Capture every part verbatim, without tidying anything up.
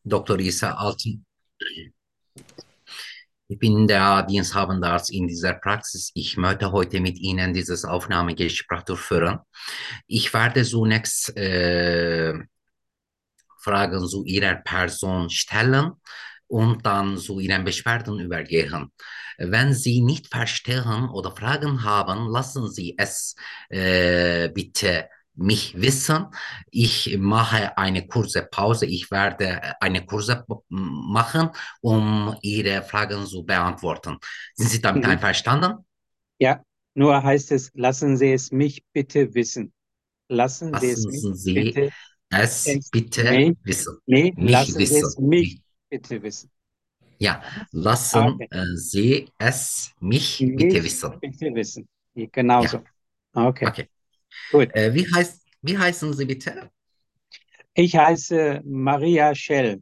Doktor İsa Altın. Ich bin der diensthabende Arzt in dieser Praxis. Ich möchte heute mit Ihnen dieses Aufnahmegespräch durchführen. Ich werde zunächst äh, Fragen zu Ihrer Person stellen und dann zu Ihren Beschwerden übergehen. Wenn Sie nicht verstehen oder Fragen haben, lassen Sie es äh, bitte mich wissen. Ich mache eine kurze Pause. Ich werde eine kurze machen, um Ihre Fragen zu beantworten. Sind Sie damit Mhm. einverstanden? Ja, nur heißt es, lassen Sie es mich bitte wissen. Lassen Sie es Lassen mich Sie bitte es es bitte mich, wissen. nee, Mich lassen Sie es wissen. mich bitte wissen. Ja, Ah, lassen okay. äh, Sie es mich bitte Mich wissen. bitte wissen. Ja, Ja, genauso. Okay, okay. gut. Äh, wie heißt, wie heißen Sie bitte? Ich heiße Maria Schell.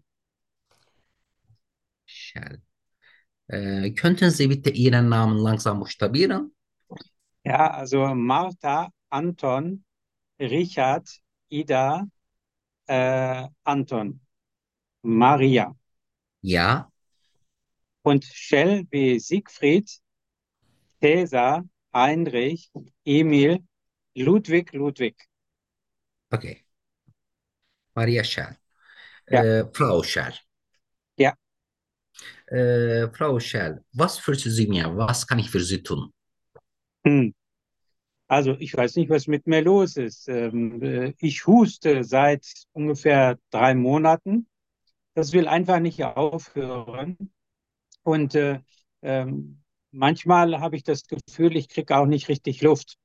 Shell. Äh, könnten Sie bitte Ihren Namen langsam buchstabieren? Ja, also Martha, Anton, Richard, Ida, äh, Anton, Maria. Ja, Und Schell wie Siegfried, Cäsar, Heinrich, Emil, Ludwig, Ludwig. okay. Maria Shell. Ja, Äh, Frau Shell. ja. Äh, Frau Shell, was für Sie mir? Was kann ich für Sie tun? Hm. Also ich weiß nicht, was mit mir los ist. Ähm, äh, ich huste seit ungefähr drei Monaten. Das will einfach nicht aufhören. Und äh, ähm, manchmal habe ich das Gefühl, ich kriege auch nicht richtig Luft.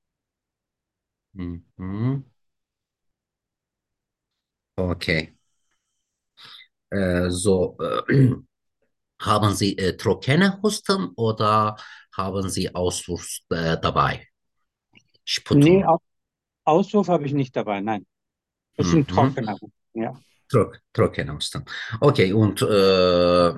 Mhm. Okay. Äh, so, äh, haben Sie äh, trockene Husten oder haben Sie Auswurf äh, dabei? Nee, Sputum. Au- Auswurf habe ich nicht dabei. Nein, das ist ein Mhm. trockener. Ja. Trock, trockene Husten. Okay, und äh,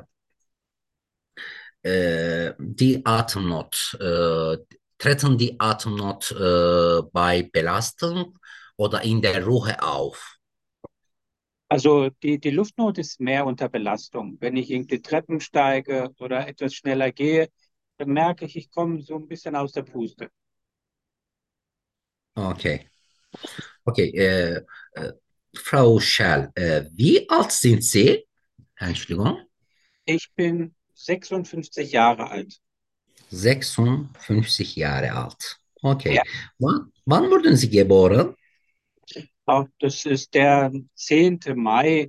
äh, die Atemnot, äh, treten die Atemnot äh, bei Belastung oder in der Ruhe auf? Also die, die Luftnot ist mehr unter Belastung. Wenn ich irgendwie Treppen steige oder etwas schneller gehe, dann merke ich, ich komme so ein bisschen aus der Puste. Okay, okay. Äh, äh, Frau Schall, äh, wie alt sind Sie? Entschuldigung. Ich bin sechsundfünfzig Jahre alt. sechsundfünfzig Jahre alt. Ja, Okay. Wann, wann wurden Sie geboren? auch das ist der zehnte Mai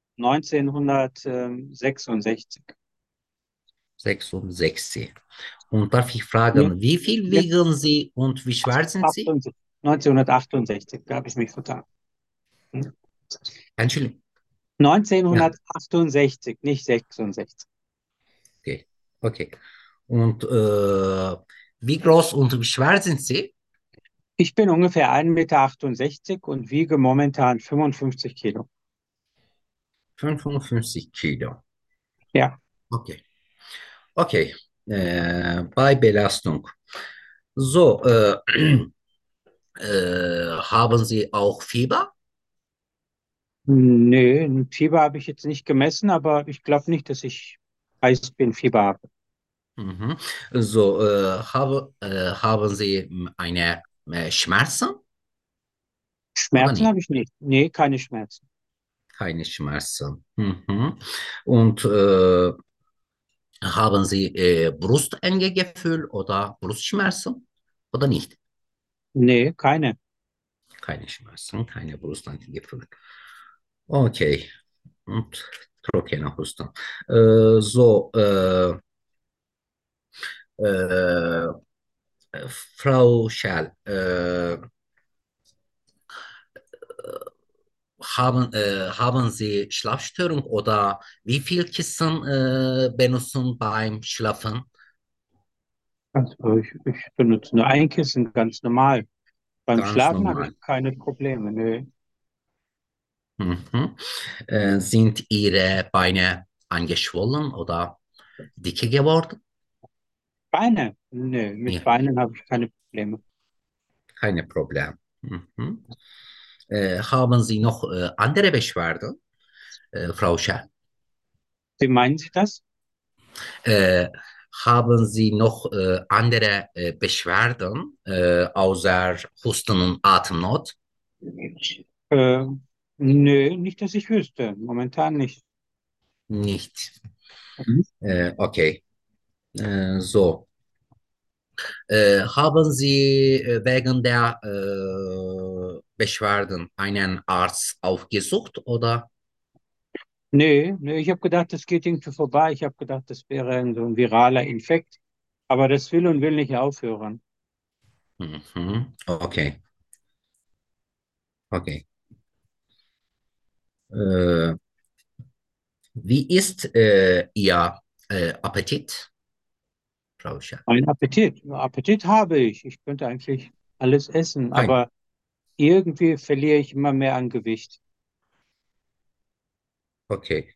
neunzehnhundertsechsundsechzig. sechsundsechzig. Und darf ich Nee, fragen, wie viel jetzt wiegen Sie und wie schwer sind Sie? achtundsiebzig, neunzehnhundertachtundsechzig, da habe ich mich vertan. Hm? Entschuldigung. Ja, neunzehnhundertachtundsechzig, nicht sechsundsechzig. okay. Okay. Und äh, wie groß und wie schwer sind Sie? Ich bin ungefähr ein Meter achtundsechzig und wiege momentan fünfundfünfzig Kilo. fünfundfünfzig Kilo. Ja, Okay. Okay. Äh, bei Belastung. So, äh, äh, haben Sie auch Fieber? nee, ein Fieber habe ich jetzt nicht gemessen, aber ich glaube nicht, dass ich heiß bin, Fieber habe. Mhm. So, äh, habe, äh, haben Sie mh, eine äh, Schmerzen oder Schmerzen nicht? habe ich nicht. Nee, keine Schmerzen. Keine Schmerzen. Mhm. Und äh, haben Sie äh, Brustengegefühl oder Brustschmerzen oder nicht? Nee, keine. Keine Schmerzen, keine Brustengegefühl. Okay. Und trockener Husten. Äh, so, äh, äh, Frau Schall, äh, haben, äh, haben Sie Schlafstörung oder wie viel Kissen äh, benutzen beim Schlafen? Also ich, ich benutze nur ein Kissen, ganz normal. Beim Ganz Schlafen habe ich normal. keine Probleme. Nee. Mhm. Äh, sind Ihre Beine angeschwollen oder dicke geworden? Beine? Nee, mit Ja, Beinen habe ich keine Probleme. keine Problem. Mhm. Äh, haben Sie noch äh, andere Beschwerden, äh, Frau Schär? Wie meinen Sie das? Äh, Haben Sie noch äh, andere äh, Beschwerden äh, außer Husten und Atemnot? Äh, Nö, nicht, dass ich wüsste. Momentan nicht. Nicht. Mhm. Äh, okay. Äh, so. Äh, haben Sie äh, wegen der äh, Beschwerden einen Arzt aufgesucht oder? Nee, nee, ich habe gedacht, das geht irgendwie vorbei. Ich habe gedacht, das wäre ein, so ein viraler Infekt. Aber das will und will nicht aufhören. Mhm. Okay, okay. Äh, Wie ist äh, Ihr äh, Appetit, Frau Schell? Ein Appetit. Appetit habe ich. Ich könnte eigentlich alles essen, Kein. aber irgendwie verliere ich immer mehr an Gewicht. Okay.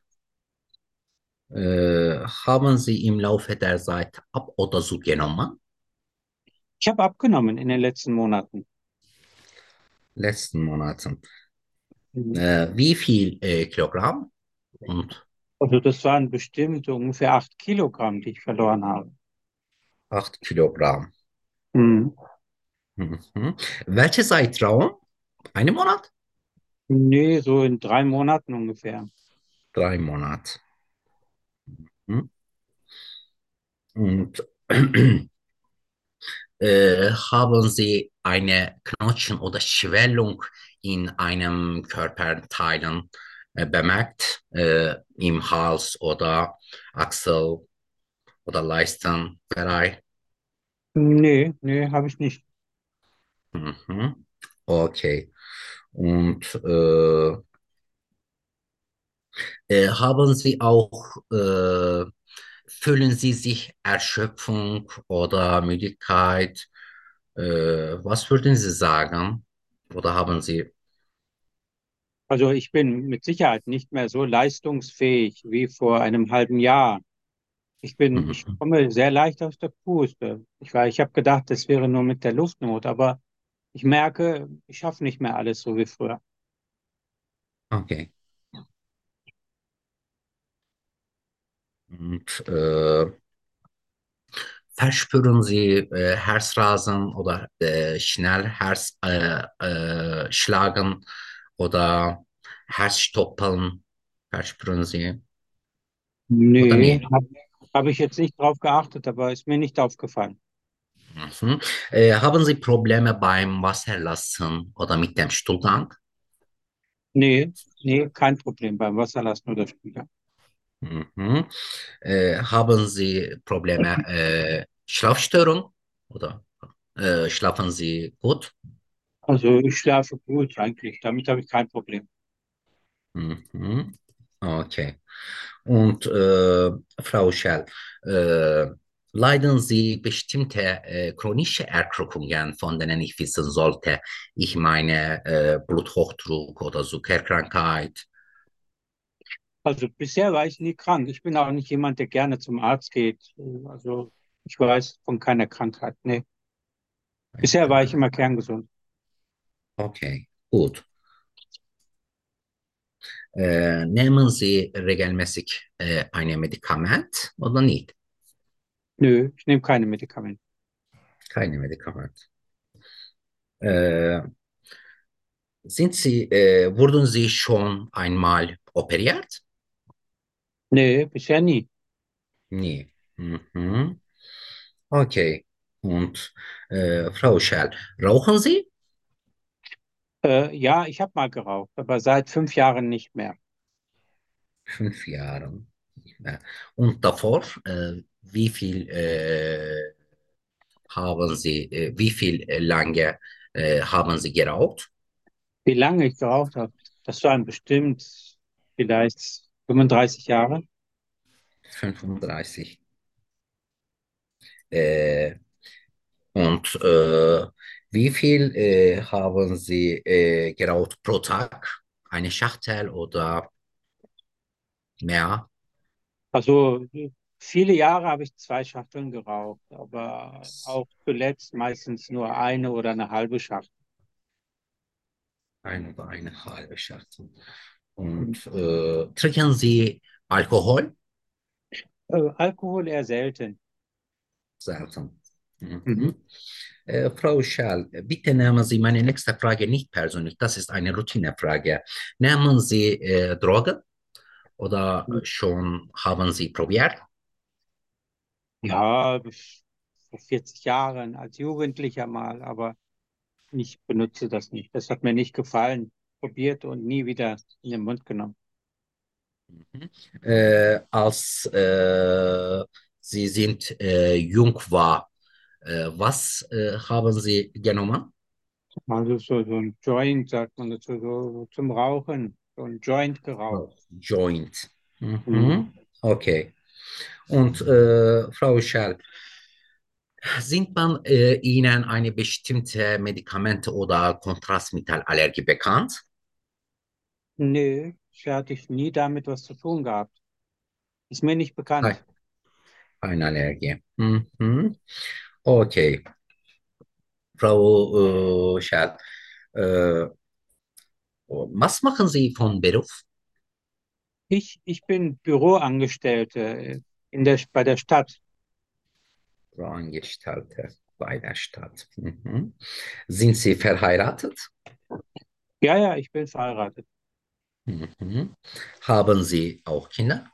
Äh, haben Sie im Laufe der Zeit ab oder zugenommen? Ich habe abgenommen in den letzten Monaten. Letzten Monaten. Mhm. Äh, wie viel äh, Kilogramm? Und Also das waren bestimmt so ungefähr acht Kilogramm, die ich verloren habe. acht Kilogramm. Mhm. Mhm. Welcher Zeitraum? Einen Monat? Nee, so in drei Monaten ungefähr. Drei Monate. Mhm. Und äh, haben Sie eine Knotchen oder Schwellung in einem Körperteilen äh, bemerkt? Äh, im Hals oder Achsel oder Leistenbereich? Nee, nee, habe ich nicht. Mhm. Okay. Und äh, äh, haben Sie auch, äh, fühlen Sie sich Erschöpfung oder Müdigkeit? Äh, was würden Sie sagen? Oder haben Sie? Also ich bin mit Sicherheit nicht mehr so leistungsfähig wie vor einem halben Jahr. Ich bin, ich Mhm. komme sehr leicht aus der Puste. Ich war, ich habe gedacht, das wäre nur mit der Luftnot, aber ich merke, ich schaffe nicht mehr alles so wie früher. Okay. Und äh, verspüren Sie äh, Herzrasen oder äh, schnell Herz äh, äh, schlagen oder Herzstoppeln? Verspüren Sie oder Nee, nie? habe hab hab ich jetzt nicht drauf geachtet, aber ist mir nicht aufgefallen. Mhm. Äh, haben Sie Probleme beim Wasserlassen oder mit dem Stuhlgang? Nee, nee, kein Problem beim Wasserlassen oder Spüler. Mhm. Äh, haben Sie Probleme, äh, Schlafstörung oder äh, schlafen Sie gut? Also ich schlafe gut eigentlich, damit habe ich kein Problem. Mhm. Okay. Und äh, Frau Schell, äh, leiden Sie bestimmte äh, chronische Erkrankungen, von denen ich wissen sollte? Ich meine äh, Bluthochdruck oder Zuckerkrankheit. Also bisher war ich nie krank. Ich bin auch nicht jemand, der gerne zum Arzt geht. Also ich weiß von keiner Krankheit. Nee. Eine Bisher war ich Krankheit. immer kerngesund. Okay, gut. Äh, nehmen Sie regelmäßig äh, ein Medikament oder nicht? Nö, ich nehme keine Medikamente. Keine Medikament. Äh, sind Sie, äh, wurden Sie schon einmal operiert? Nee, bisher nie. Nie. Mhm. Okay. Und äh, Frau Schell, rauchen Sie? Äh, ja, ich habe mal geraucht, aber seit fünf Jahren nicht mehr. Fünf Jahre. Nicht mehr. Und davor, äh, wie viel äh, haben Sie, äh, wie viel äh, lange äh, haben Sie geraucht? Wie lange ich geraucht habe, das waren bestimmt vielleicht fünfunddreißig Jahre. fünfunddreißig. Äh, und äh, wie viel äh, haben Sie äh, geraucht pro Tag? Eine Schachtel oder mehr? Also viele Jahre habe ich zwei Schachteln geraucht, aber auch zuletzt meistens nur eine oder eine halbe Schachtel. Eine oder eine halbe Schachtel. Und äh, trinken Sie Alkohol? Äh, Alkohol eher selten. Selten. Mhm. Mhm. Äh, Frau Schall, bitte nehmen Sie meine nächste Frage nicht persönlich. Das ist eine Routinefrage. Nehmen Sie äh, Drogen oder schon haben Sie probiert? Ja, vor vierzig Jahren als Jugendlicher mal, aber ich benutze das nicht. Das hat mir nicht gefallen. Probiert und nie wieder in den Mund genommen. Mhm. Äh, als äh, Sie sind äh, jung war, äh, was äh, haben Sie genommen? Also so, so ein Joint, sagt man dazu, so, so zum Rauchen, so ein Joint geraucht. Oh, Joint. Mhm. Mhm. Okay. Und äh, Frau Schall, sind man äh, Ihnen eine bestimmte Medikamente oder Kontrastmittelallergie bekannt? Nee, bisher hatte ich nie damit was zu tun gehabt. Ist mir nicht Nein, bekannt. keine Allergie. Mhm. Okay, Frau äh, Schall, äh, was machen Sie von Beruf? Ich, ich bin Büroangestellte äh, in der, bei der Stadt. Frau Angestellte bei der Stadt. Mhm. Sind Sie verheiratet? Ja, ja, ich bin verheiratet. Mhm. Haben Sie auch Kinder?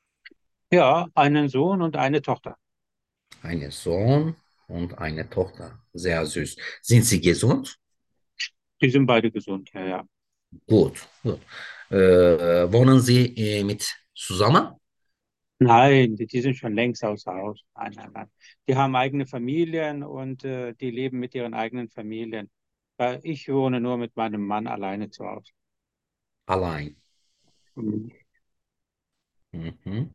Ja, einen Sohn und eine Tochter. Einen Sohn und eine Tochter. Sehr süß. Sind Sie gesund? Die sind beide gesund, ja, ja. Gut, gut. Äh, wohnen Sie äh, mit zusammen? Nein, die, die sind schon längst außer Haus. Nein, nein, nein. Die haben eigene Familien und äh, die leben mit ihren eigenen Familien. Weil ich wohne nur mit meinem Mann alleine zu Hause. Allein. Mhm. Mhm.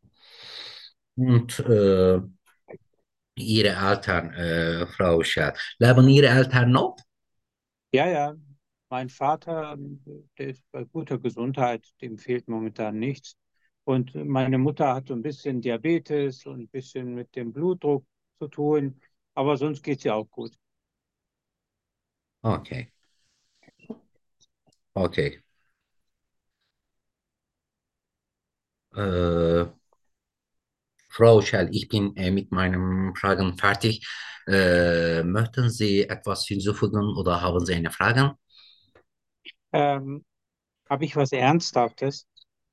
Und äh, Ihre Eltern, äh, Frau Schad, leben Ihre Eltern noch? Ja, ja. Mein Vater, der ist bei guter Gesundheit, dem fehlt momentan nichts. Und meine Mutter hat so ein bisschen Diabetes und ein bisschen mit dem Blutdruck zu tun, aber sonst geht es ihr auch gut. Okay, okay. Äh, Frau Schell, ich bin äh, mit meinen Fragen fertig. Äh, möchten Sie etwas hinzufügen oder haben Sie eine Frage? Ähm, Habe ich was Ernsthaftes?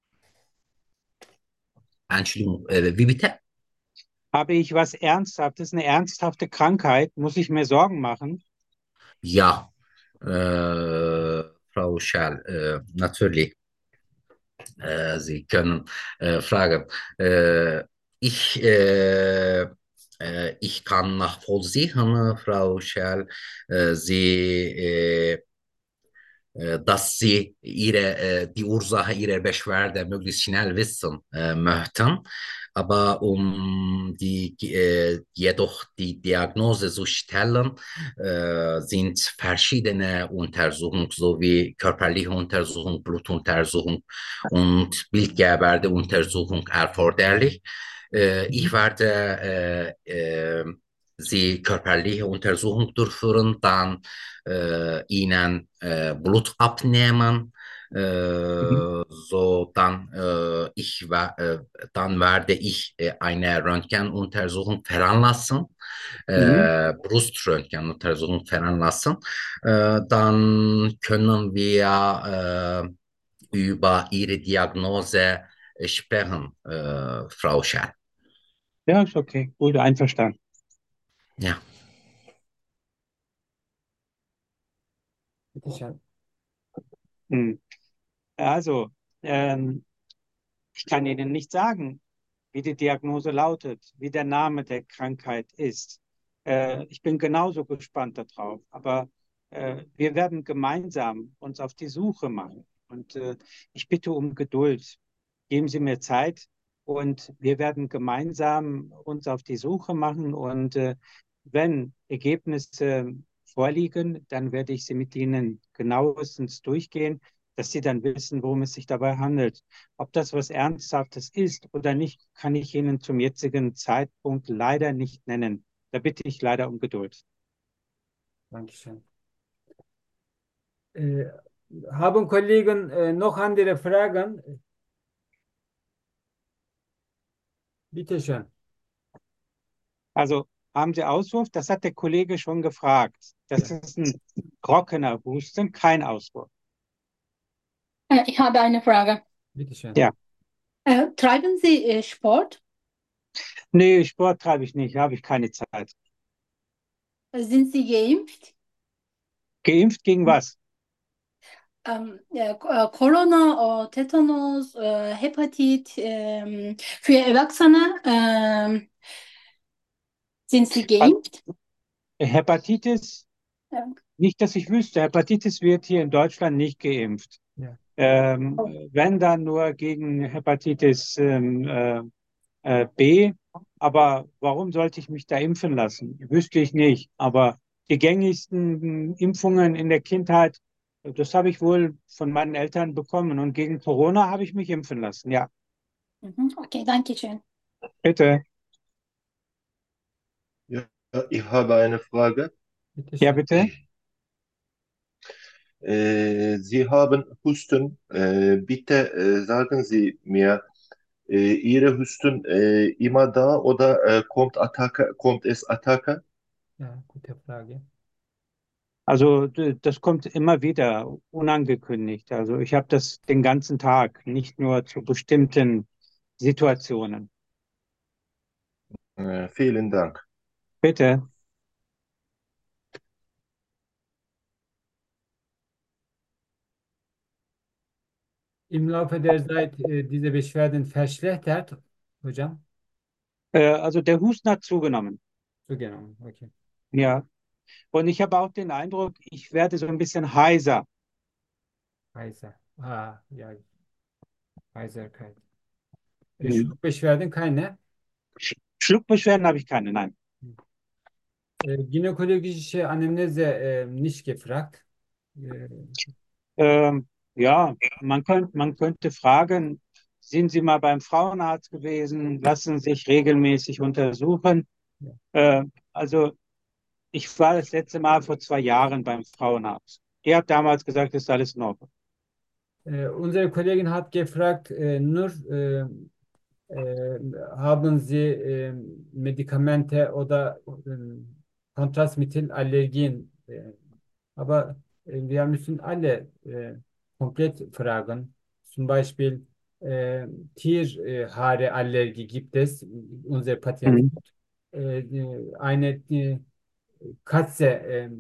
Entschuldigung, äh, wie bitte? Habe ich was Ernsthaftes, eine ernsthafte Krankheit? Muss ich mir Sorgen machen? Ja, äh, Frau Schell, äh, natürlich. Äh, Sie können äh, fragen. Äh, ich, äh, äh, ich kann nachvollziehen, Frau Schell, äh, Sie äh, äh, dass sie ihre, äh, die Ursache ihrer Beschwerde möglichst schnell wissen äh, möchten. Aber um die, äh, jedoch die Diagnose zu stellen, äh, sind verschiedene Untersuchungen sowie körperliche Untersuchung, Blutuntersuchung und Bildgebärdeuntersuchung erforderlich. Äh, ich Mhm. werde äh, äh, Sie körperliche Untersuchung durchführen, dann äh, ihnen äh, Blut abnehmen. Mhm. Äh, so dann äh, ich äh, dann werde ich äh, eine Röntgenuntersuchung veranlassen, Mhm. äh, Bruströntgenuntersuchung veranlassen. Äh, dann können wir äh, über Ihre Diagnose äh, sprechen, äh, Frau Scher. Ja, ist okay. Gut, einverstanden. Ja. Bitte schön. Mhm. Also, ähm, ich kann Ihnen nicht sagen, wie die Diagnose lautet, wie der Name der Krankheit ist. Äh, ich bin genauso gespannt darauf. Aber äh, wir werden gemeinsam uns auf die Suche machen. Und äh, ich bitte um Geduld. Geben Sie mir Zeit und wir werden gemeinsam uns auf die Suche machen. Und äh, wenn Ergebnisse vorliegen, dann werde ich sie mit Ihnen genauestens durchgehen, dass Sie dann wissen, worum es sich dabei handelt. Ob das was Ernsthaftes ist oder nicht, kann ich Ihnen zum jetzigen Zeitpunkt leider nicht nennen. Da bitte ich leider um Geduld. Dankeschön. Äh, Haben Kollegen äh, noch andere Fragen? Bitte schön. Also haben Sie Auswurf? Das hat der Kollege schon gefragt. Das Ja, ist ein trockener Husten, kein Auswurf. Äh, Ich habe eine Frage. bitte schön. Ja, Äh, treiben Sie äh, Sport? nee, Sport treibe ich nicht, habe ich keine Zeit. Äh, Sind Sie geimpft? Geimpft gegen was? Ähm, äh, K- äh, Corona, äh, Tetanus, äh, Hepatit, ähm, für Erwachsene, ähm, sind Sie Also, geimpft? Hepatitis, Ja. nicht, dass ich wüsste. Hepatitis wird hier in Deutschland nicht geimpft. Ja. Ähm, Oh. wenn dann nur gegen Hepatitis ähm, äh, äh, B. Aber warum sollte ich mich da impfen lassen? Wüsste ich nicht. Aber die gängigsten Impfungen in der Kindheit, das habe ich wohl von meinen Eltern bekommen. Und gegen Corona habe ich mich impfen lassen. Ja, Mhm. Okay, danke schön. bitte. Ja, ich habe eine Frage. Bitte Ja, schön. bitte. Äh, Sie haben Husten. Äh, bitte äh, sagen Sie mir, äh, Ihre Husten äh, immer da oder äh, kommt Attacke, kommt es Attacke? Ja, gute Frage. Also d- das kommt immer wieder unangekündigt. Also ich habe das den ganzen Tag, nicht nur zu bestimmten Situationen. Äh, vielen Dank. Bitte. Im Laufe der Zeit äh, diese Beschwerden verschlechtert, hocam. Äh, also der Husten hat zugenommen. Zugenommen. Okay. Ja. Und ich habe auch den Eindruck, ich werde so ein bisschen heiser. Heiser. Ah, ja, Heiserkeit. Äh, Mhm. Schluckbeschwerden keine. Sch- Schluckbeschwerden habe ich keine, nein. Äh, gynäkologische Anamnese äh, nicht gefragt. Äh, Ähm, ja, man könnte, man könnte fragen, sind Sie mal beim Frauenarzt gewesen? Lassen Sie sich regelmäßig untersuchen. ja. Äh, also ich war das letzte Mal vor zwei Jahren beim Frauenarzt. Der hat damals gesagt, es ist alles in Ordnung. Äh, unsere Kollegin hat gefragt, äh, nur äh, äh, haben Sie äh, Medikamente oder äh, Kontrastmittelallergien? Äh, aber äh, wir müssen alle äh, komplett fragen. Zum Beispiel äh, Tierhaareallergie gibt es. Unser Patient Mhm. äh, eine äh, Katze äh,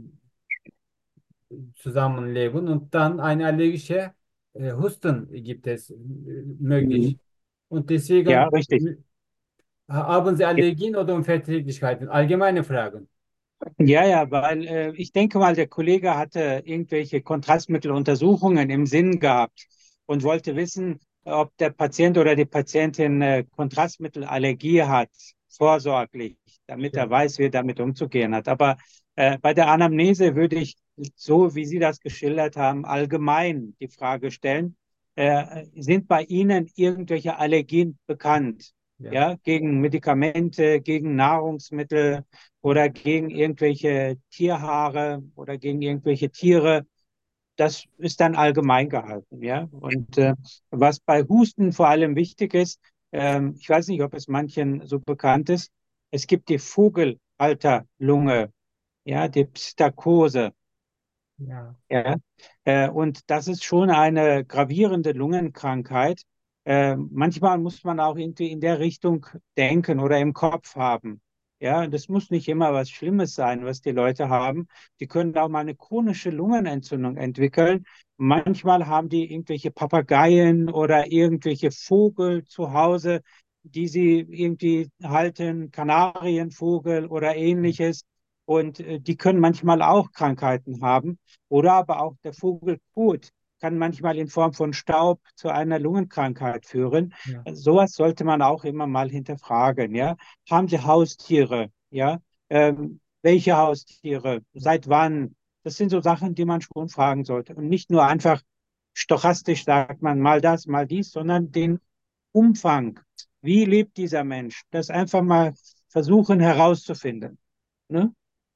zusammenleben und dann eine allergische äh, Husten gibt es äh, Mhm. möglich. Und Ja, deswegen richtig. äh, haben Sie Allergien oder Unverträglichkeiten? Allgemeine Fragen. Ja, ja, weil äh, ich denke mal, der Kollege hatte irgendwelche Kontrastmitteluntersuchungen im Sinn gehabt und wollte wissen, ob der Patient oder die Patientin äh, Kontrastmittelallergie hat, vorsorglich, damit Ja, er weiß, wie er damit umzugehen hat. Aber äh, bei der Anamnese würde ich, so wie Sie das geschildert haben, allgemein die Frage stellen, äh, sind bei Ihnen irgendwelche Allergien bekannt? ja, Ja, gegen Medikamente, gegen Nahrungsmittel oder gegen irgendwelche Tierhaare oder gegen irgendwelche Tiere. Das ist dann allgemein gehalten, ja. Und äh, was bei Husten vor allem wichtig ist, ähm, ich weiß nicht, ob es manchen so bekannt ist, es gibt die Vogelhalterlunge, ja, die Pstakose. ja, Ja, äh, und das ist schon eine gravierende Lungenkrankheit. Äh, manchmal muss man auch irgendwie in der Richtung denken oder im Kopf haben. Ja, das muss nicht immer was Schlimmes sein, was die Leute haben. Die können auch mal eine chronische Lungenentzündung entwickeln. Manchmal haben die irgendwelche Papageien oder irgendwelche Vogel zu Hause, die sie irgendwie halten, Kanarienvogel oder ähnliches. Und äh, die können manchmal auch Krankheiten haben. Oder aber auch der Vogelkot kann manchmal in Form von Staub zu einer Lungenkrankheit führen. ja. Also sowas sollte man auch immer mal hinterfragen. Ja? Haben Sie Haustiere? Ja? Ähm, welche Haustiere? Seit wann? Das sind so Sachen, die man schon fragen sollte. Und nicht nur einfach stochastisch sagt man mal das, mal dies, sondern den Umfang. Wie lebt dieser Mensch? Das einfach mal versuchen herauszufinden. Ne?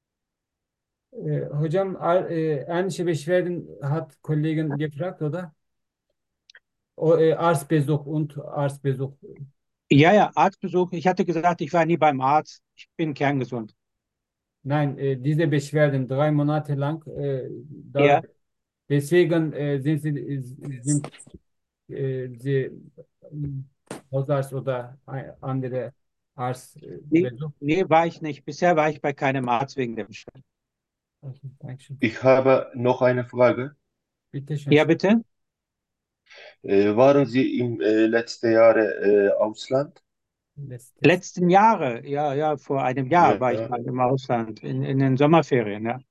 Äh, hocam ar- e, ähnliche Beschwerden hat Kollegen gefragt, oder? O, e, Arztbesuch und Arztbesuch. Ja, ja, Arztbesuch. Ich hatte gesagt, ich war nie beim Arzt. Ich bin kerngesund. Nein, äh, diese Beschwerden drei Monate lang, äh, da, Ja, deswegen äh, sind Sie, äh, sind, äh, Sie äh, Hausarzt oder ein- andere Arzt äh, nee, besucht. nee, war ich nicht. Bisher war ich bei keinem Arzt wegen der Beschwerden. Okay, Dankeschön. Ich habe noch eine Frage. Bitte schön. Ja, bitte? Äh, waren Sie im äh, letzten Jahre äh, Ausland? Letztes. Letzten Jahre, ja, ja, vor einem Jahr war ich Ja. mal im Ausland, in, in den Sommerferien, ja.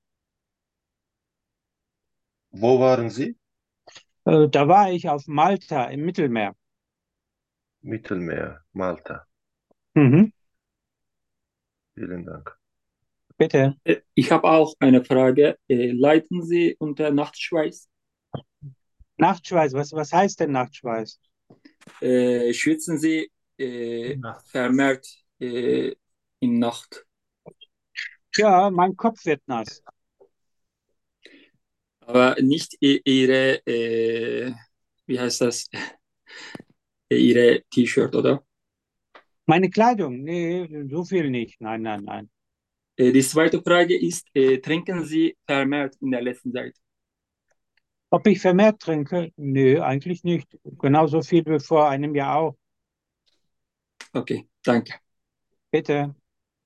Wo waren Sie? Äh, Da war ich auf Malta im Mittelmeer. Mittelmeer, Malta. Mhm, Vielen Dank. bitte. Äh, Ich habe auch eine Frage. Äh, Leiden Sie unter Nachtschweiß? Nachtschweiß, was, was heißt denn Nachtschweiß? Äh, schwitzen Sie äh, Nacht. vermehrt äh, in Nacht? Ja, mein Kopf wird nass. Aber nicht i- Ihre, äh, wie heißt das, Ihre T-Shirt, oder? Meine Kleidung, nee, so viel nicht. Nein, nein, nein. Äh, die zweite Frage ist, äh, trinken Sie vermehrt in der letzten Zeit? Ob ich vermehrt trinke? Nö, eigentlich nicht. Genauso viel wie vor einem Jahr auch. Okay, danke. Bitte.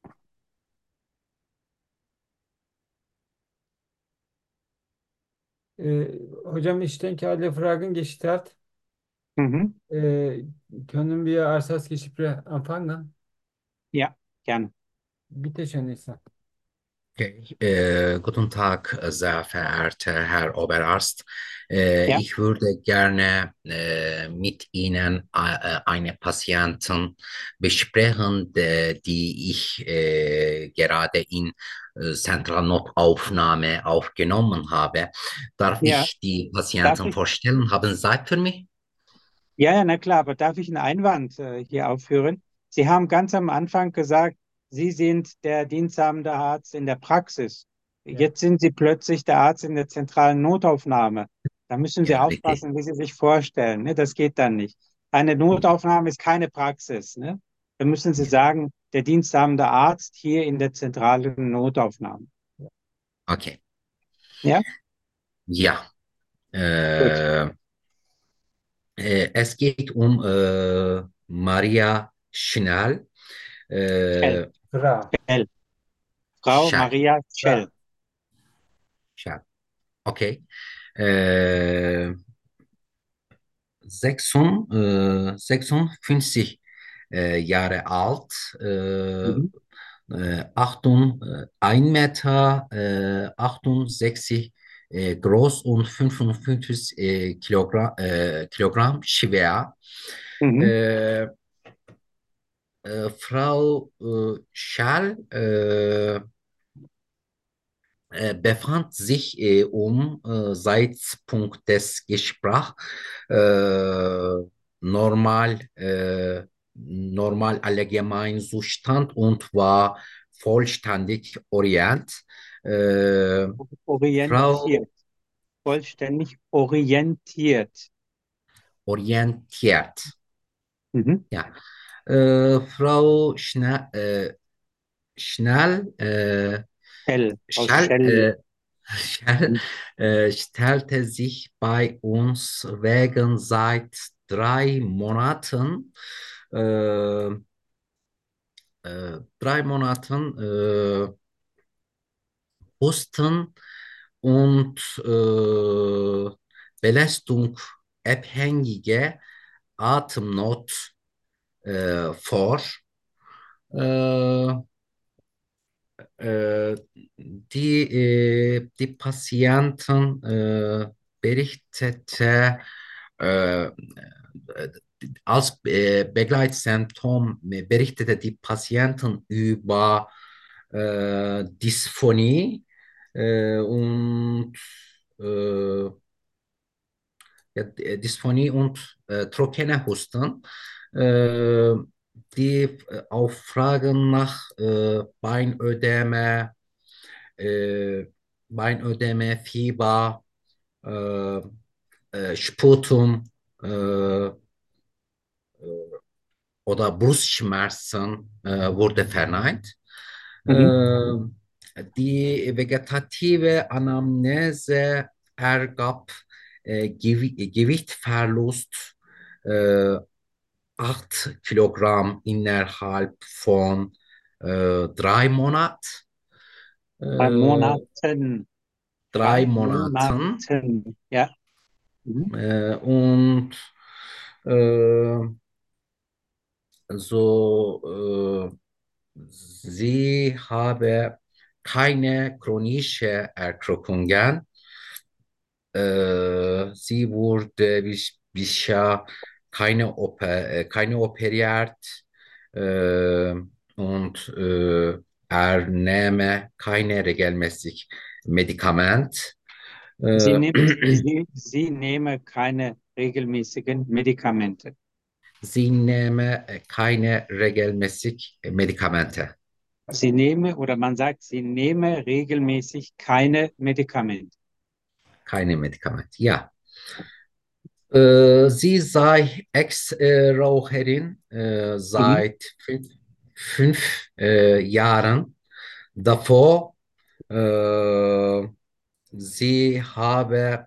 Äh, Hocam, ich denke, alle Fragen gestellt. Mhm. Äh, Können wir als Gespräch anfangen? Ja, gerne. Bitte schön, Nisa. Okay. Äh, guten Tag, sehr verehrter Herr Oberarzt. Äh, Ja, ich würde gerne äh, mit Ihnen äh, eine Patientin besprechen, die, die ich äh, gerade in äh, Zentralnotaufnahme aufgenommen habe. Darf ja. ich die Darf Patientin ich? vorstellen? Haben Sie Zeit für mich? Ja, ja, na klar, aber darf ich einen Einwand äh, hier aufführen? Sie haben ganz am Anfang gesagt, Sie sind der diensthabende Arzt in der Praxis. Ja. Jetzt sind Sie plötzlich der Arzt in der zentralen Notaufnahme. Da müssen Sie Ja, richtig. aufpassen, wie Sie sich vorstellen. Ne? Das geht dann nicht. Eine Notaufnahme ist keine Praxis. Ne? Da müssen Sie sagen, der diensthabende Arzt hier in der zentralen Notaufnahme. Okay. Ja, Ja. gut. Äh, äh, es geht um äh, Maria Schnell. Schell, Äh, Fra. Schell. Frau Schall. Maria Schell. Fra. Schall. Okay. Äh, sechsund, äh, sechsundfünfzig äh, Jahre alt, äh, Mhm. äh, achtung, äh, ein Meter äh, achtundsechzig äh, groß und fünfundfünfzig äh, Kilogramm, äh, Kilogramm schwer. Mhm. Äh, äh, Frau äh, Schall äh, äh, befand sich äh, um äh, Zeitpunkt des Gesprächs äh, normal, äh, normal Allgemeinzustand und war vollständig orient. Äh, Frau Orientiert. Vollständig orientiert. orientiert. Mhm. Ja. Äh, Frau Schnell, äh, Schnell, äh, Shell, aus Schall, Shell. äh, Schall äh, stellte sich bei uns wegen seit drei Monaten, äh, äh, drei Monaten äh, Husten und äh, Belastung abhängige Atemnot äh, vor. Äh, Äh, die, äh, die Patienten äh, berichtete äh, äh, als äh, Begleitsymptom berichtete die Patienten über äh, Dysphonie äh, und äh, ja, Dysphonie und äh, trockene Husten, äh, die äh, auf Fragen nach äh, Beinödeme, äh, Beinödeme, Fieber, äh, äh, Sputum, äh, oder Brustschmerzen äh, wurde verneint. Mhm. Äh, Die vegetative Anamnese ergab äh, Gewi Gewichtverlust äh, acht Kilogramm innerhalb von äh, drei Monaten. Drei Äh, Monaten. drei Drei Monaten. Monaten. Ja. Mhm. Äh, und äh, so, äh, sie habe keine chronische Erkrankungen. Äh, sie wurde bis, bisher keine, Oper, äh, keine operiert äh, und äh, er nehme keine regelmäßig Medikament. Sie Äh, nimmt, sie, sie nehme keine regelmäßigen Medikamente. sie nehme keine regelmäßig Medikamente. Sie nehme oder man sagt, sie nehme regelmäßig keine Medikamente. Keine Medikamente, ja. Äh, sie sei Ex-Raucherin äh, Mhm. seit fünf, fünf äh, Jahren. Davor, äh, sie habe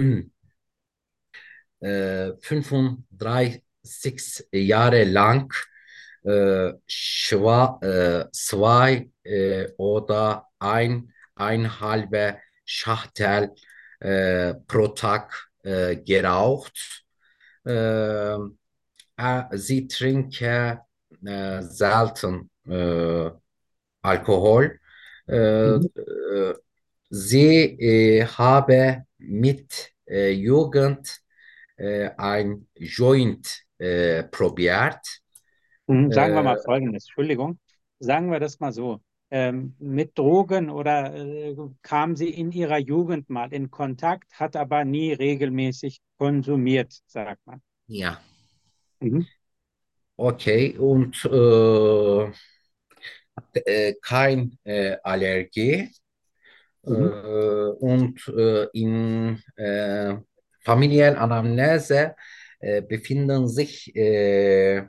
äh, fünfunddreißig Jahre lang äh, schwa, äh, zwei äh, oder ein, ein halbe Schachtel äh, pro Tag äh, geraucht. Äh, äh, sie trinke äh, selten äh, Alkohol. Äh, Mhm. äh, sie äh, habe mit äh, Jugend äh, ein Joint äh, probiert. Mhm. Sagen wir Äh, mal Folgendes, Entschuldigung. Sagen wir das mal so. Ähm, mit Drogen oder äh, kam sie in ihrer Jugend mal in Kontakt, hat aber nie regelmäßig konsumiert, sagt man. ja, Mhm. okay. Und äh, äh, kein äh, Allergie. Äh, Mhm. und äh, in äh, Familienanamnese äh, befinden sich äh,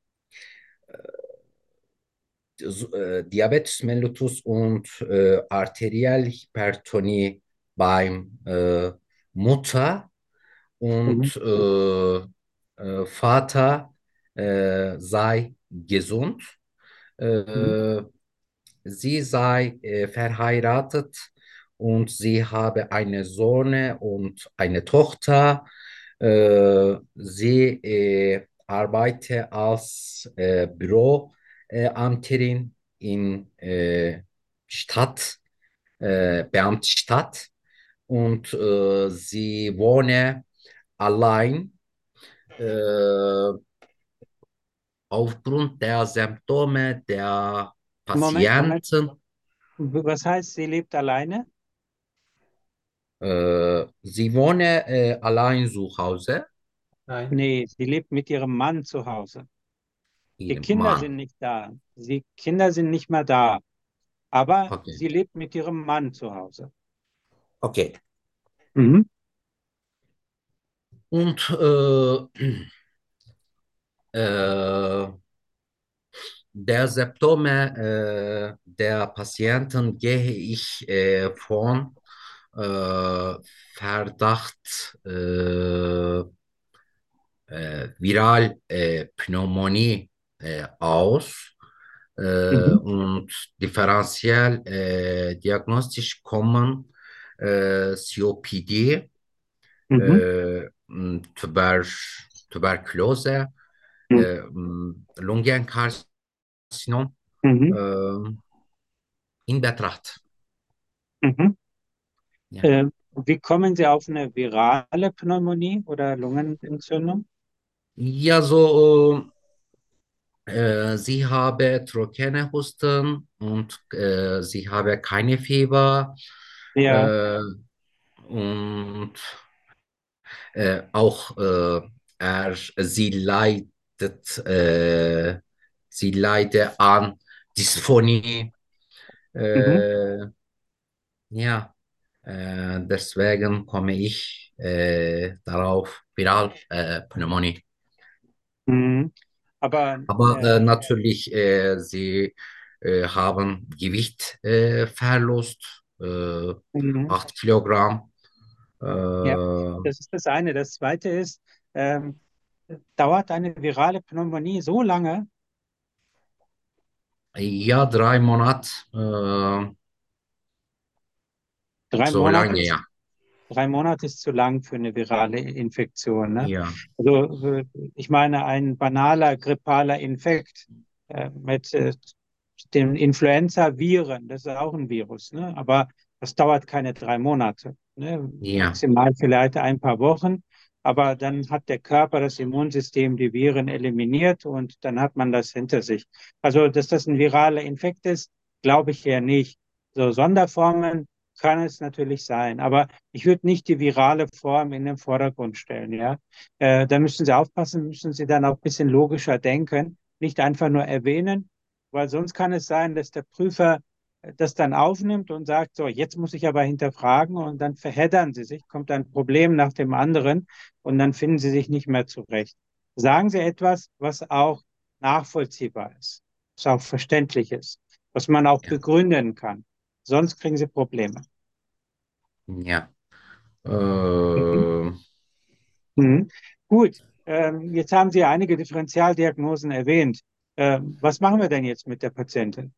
so- äh, Diabetes mellitus und äh, Arterialhypertonie beim äh, Mutter Mhm. und äh, äh, Vater äh, sei gesund. Mhm. Äh, Sie sei äh, verheiratet und sie habe eine Sohn und eine Tochter. Äh, sie äh, arbeitet als äh, Büroamterin in äh, Stadt, äh, Beamtenstadt und äh, sie wohne allein. Äh, Aufgrund der Symptome der Moment, Moment. Patienten. Was heißt, sie lebt alleine? Äh, sie wohne äh, allein zu Hause, Nein. Nee, sie lebt mit ihrem Mann zu Hause. Die ihrem Kinder Mann. sind nicht da. Die Kinder sind nicht mehr da. Aber Okay, sie lebt mit ihrem Mann zu Hause. okay. Mhm. Und äh, äh, der Symptome äh, der Patienten gehe ich äh, von äh, Verdacht äh, äh, viral äh, Pneumonie äh, aus. Äh, Mhm. und differenziell äh, diagnostisch kommen äh, C O P D, Mhm. äh, m, Tuber Tuberkulose, Mhm. äh, m, Lungenkarzinom Mhm. äh, in Betracht. Mhm. Ja. Äh, wie kommen Sie auf eine virale Pneumonie oder Lungenentzündung? Ja, so, äh, sie habe trockene Husten und äh, sie habe keine Fieber Ja. äh, und äh, auch äh, er, sie leidet, äh, sie leidet an Dysphonie. Mhm. Äh, ja, äh, deswegen komme ich äh, darauf, viral äh, Pneumonie. Mhm. Aber Aber äh, äh, natürlich, äh, Sie äh, haben Gewicht äh, verlust, äh, mhm, acht Kilogramm. ja, Äh, das ist das eine. Das zweite ist, ähm, dauert eine virale Pneumonie so lange? ja, drei Monate, äh, Drei so Monate lange, ist, ja. drei Monate ist zu lang für eine virale Infektion, ne? Ja, Also, äh, ich meine, ein banaler grippaler Infekt äh, mit äh, den Influenza-Viren, das ist auch ein Virus, ne? Aber das dauert keine drei Monate, ne? ja, Maximal vielleicht ein paar Wochen. Aber dann hat der Körper, das Immunsystem, die Viren eliminiert und dann hat man das hinter sich. Also, dass das ein viraler Infekt ist, glaube ich eher nicht. So Sonderformen kann es natürlich sein, aber ich würde nicht die virale Form in den Vordergrund stellen, ja. Äh, da müssen Sie aufpassen, müssen Sie dann auch ein bisschen logischer denken, nicht einfach nur erwähnen, weil sonst kann es sein, dass der Prüfer das dann aufnimmt und sagt, so, jetzt muss ich aber hinterfragen und dann verheddern Sie sich, kommt ein Problem nach dem anderen und dann finden Sie sich nicht mehr zurecht. Sagen Sie etwas, was auch nachvollziehbar ist, was auch verständlich ist, was man auch ja, begründen kann. Sonst kriegen Sie Probleme. ja. Mhm. Äh, Mhm. Gut, ähm, jetzt haben Sie einige Differentialdiagnosen erwähnt. Ähm, was machen wir denn jetzt mit der Patientin?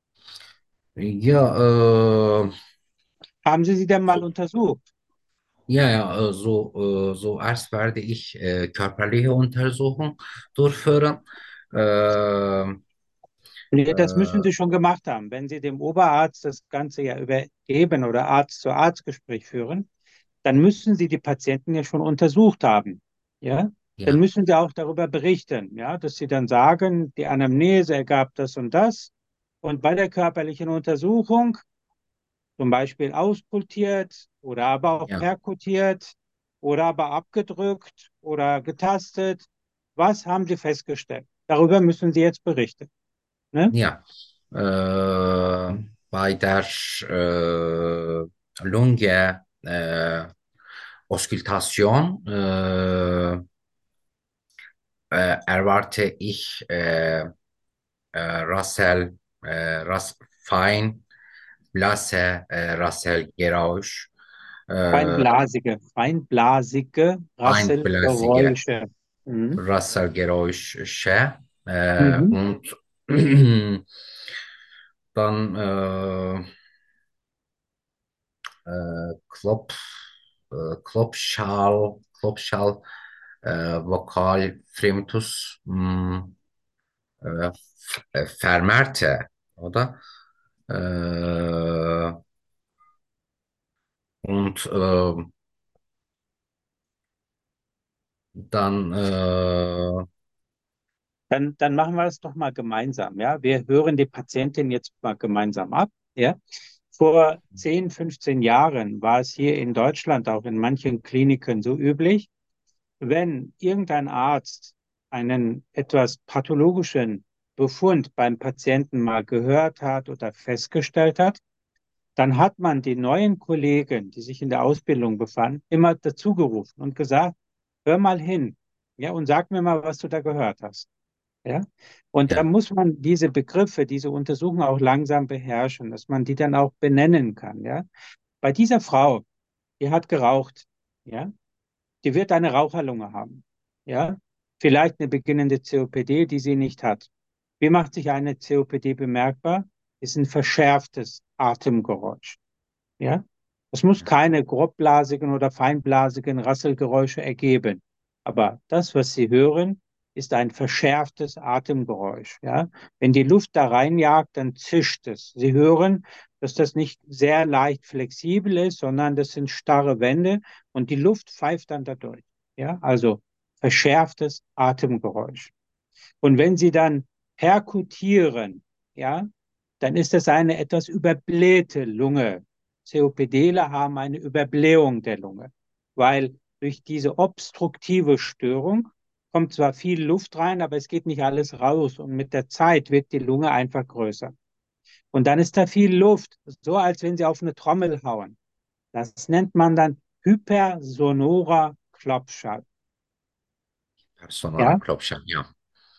ja, äh, Haben Sie sie denn mal so, untersucht? ja, ja, äh, so, äh, so erst werde ich äh, körperliche Untersuchung durchführen. Äh, Nee, das müssen äh, Sie schon gemacht haben. Wenn Sie dem Oberarzt das Ganze ja übergeben oder Arzt-zu-Arzt-Gespräch führen, dann müssen Sie die Patienten ja schon untersucht haben. Ja? Dann ja, müssen Sie auch darüber berichten, ja? Dass Sie dann sagen, die Anamnese ergab das und das. Und bei der körperlichen Untersuchung zum Beispiel auskultiert oder aber auch ja, perkutiert oder aber abgedrückt oder getastet. Was haben Sie festgestellt? Darüber müssen Sie jetzt berichten. Ne? ja. Äh, bei der äh, Lunge äh, Auskultation äh, äh, erwarte ich äh, äh, Russell, äh, Russ, Fein, blasse äh, Rasselgeräusch, äh, Feinblasige, feinblasige feinbläsige Rasselgeräusche. Mhm. Rasselgeräusche äh, Mhm. und dann äh, äh, Klopf, äh, Klopfschall, Klopfschall, äh, Vokal, Frimitus, mh, äh, f- äh, Vermehrte, oder? Äh, und äh, dann, äh, Dann, dann machen wir das doch mal gemeinsam. Ja? Wir hören die Patientin jetzt mal gemeinsam ab. Ja? Vor zehn, fünfzehn Jahren war es hier in Deutschland, auch in manchen Kliniken so üblich, wenn irgendein Arzt einen etwas pathologischen Befund beim Patienten mal gehört hat oder festgestellt hat, dann hat man die neuen Kollegen, die sich in der Ausbildung befanden, immer dazugerufen und gesagt, hör mal hin, ja, und sag mir mal, was du da gehört hast. Ja? Und da ja, muss man diese Begriffe, diese Untersuchungen auch langsam beherrschen, dass man die dann auch benennen kann. Ja? Bei dieser Frau, die hat geraucht, ja, die wird eine Raucherlunge haben. Ja? Vielleicht eine beginnende C O P D, die sie nicht hat. Wie macht sich eine C O P D bemerkbar? Ist ein verschärftes Atemgeräusch. Ja? Es muss keine grobblasigen oder feinblasigen Rasselgeräusche ergeben. Aber das, was Sie hören, ist ein verschärftes Atemgeräusch. Ja? Wenn die Luft da reinjagt, dann zischt es. Sie hören, dass das nicht sehr leicht flexibel ist, sondern das sind starre Wände und die Luft pfeift dann dadurch. Ja? Also verschärftes Atemgeräusch. Und wenn Sie dann perkutieren, ja, dann ist das eine etwas überblähte Lunge. COPDler haben eine Überblähung der Lunge, weil durch diese obstruktive Störung kommt zwar viel Luft rein, aber es geht nicht alles raus und mit der Zeit wird die Lunge einfach größer. Und dann ist da viel Luft, so als wenn Sie auf eine Trommel hauen. Das nennt man dann hypersonorer Klopfschall. Personaler Ja? Klopfschall, ja.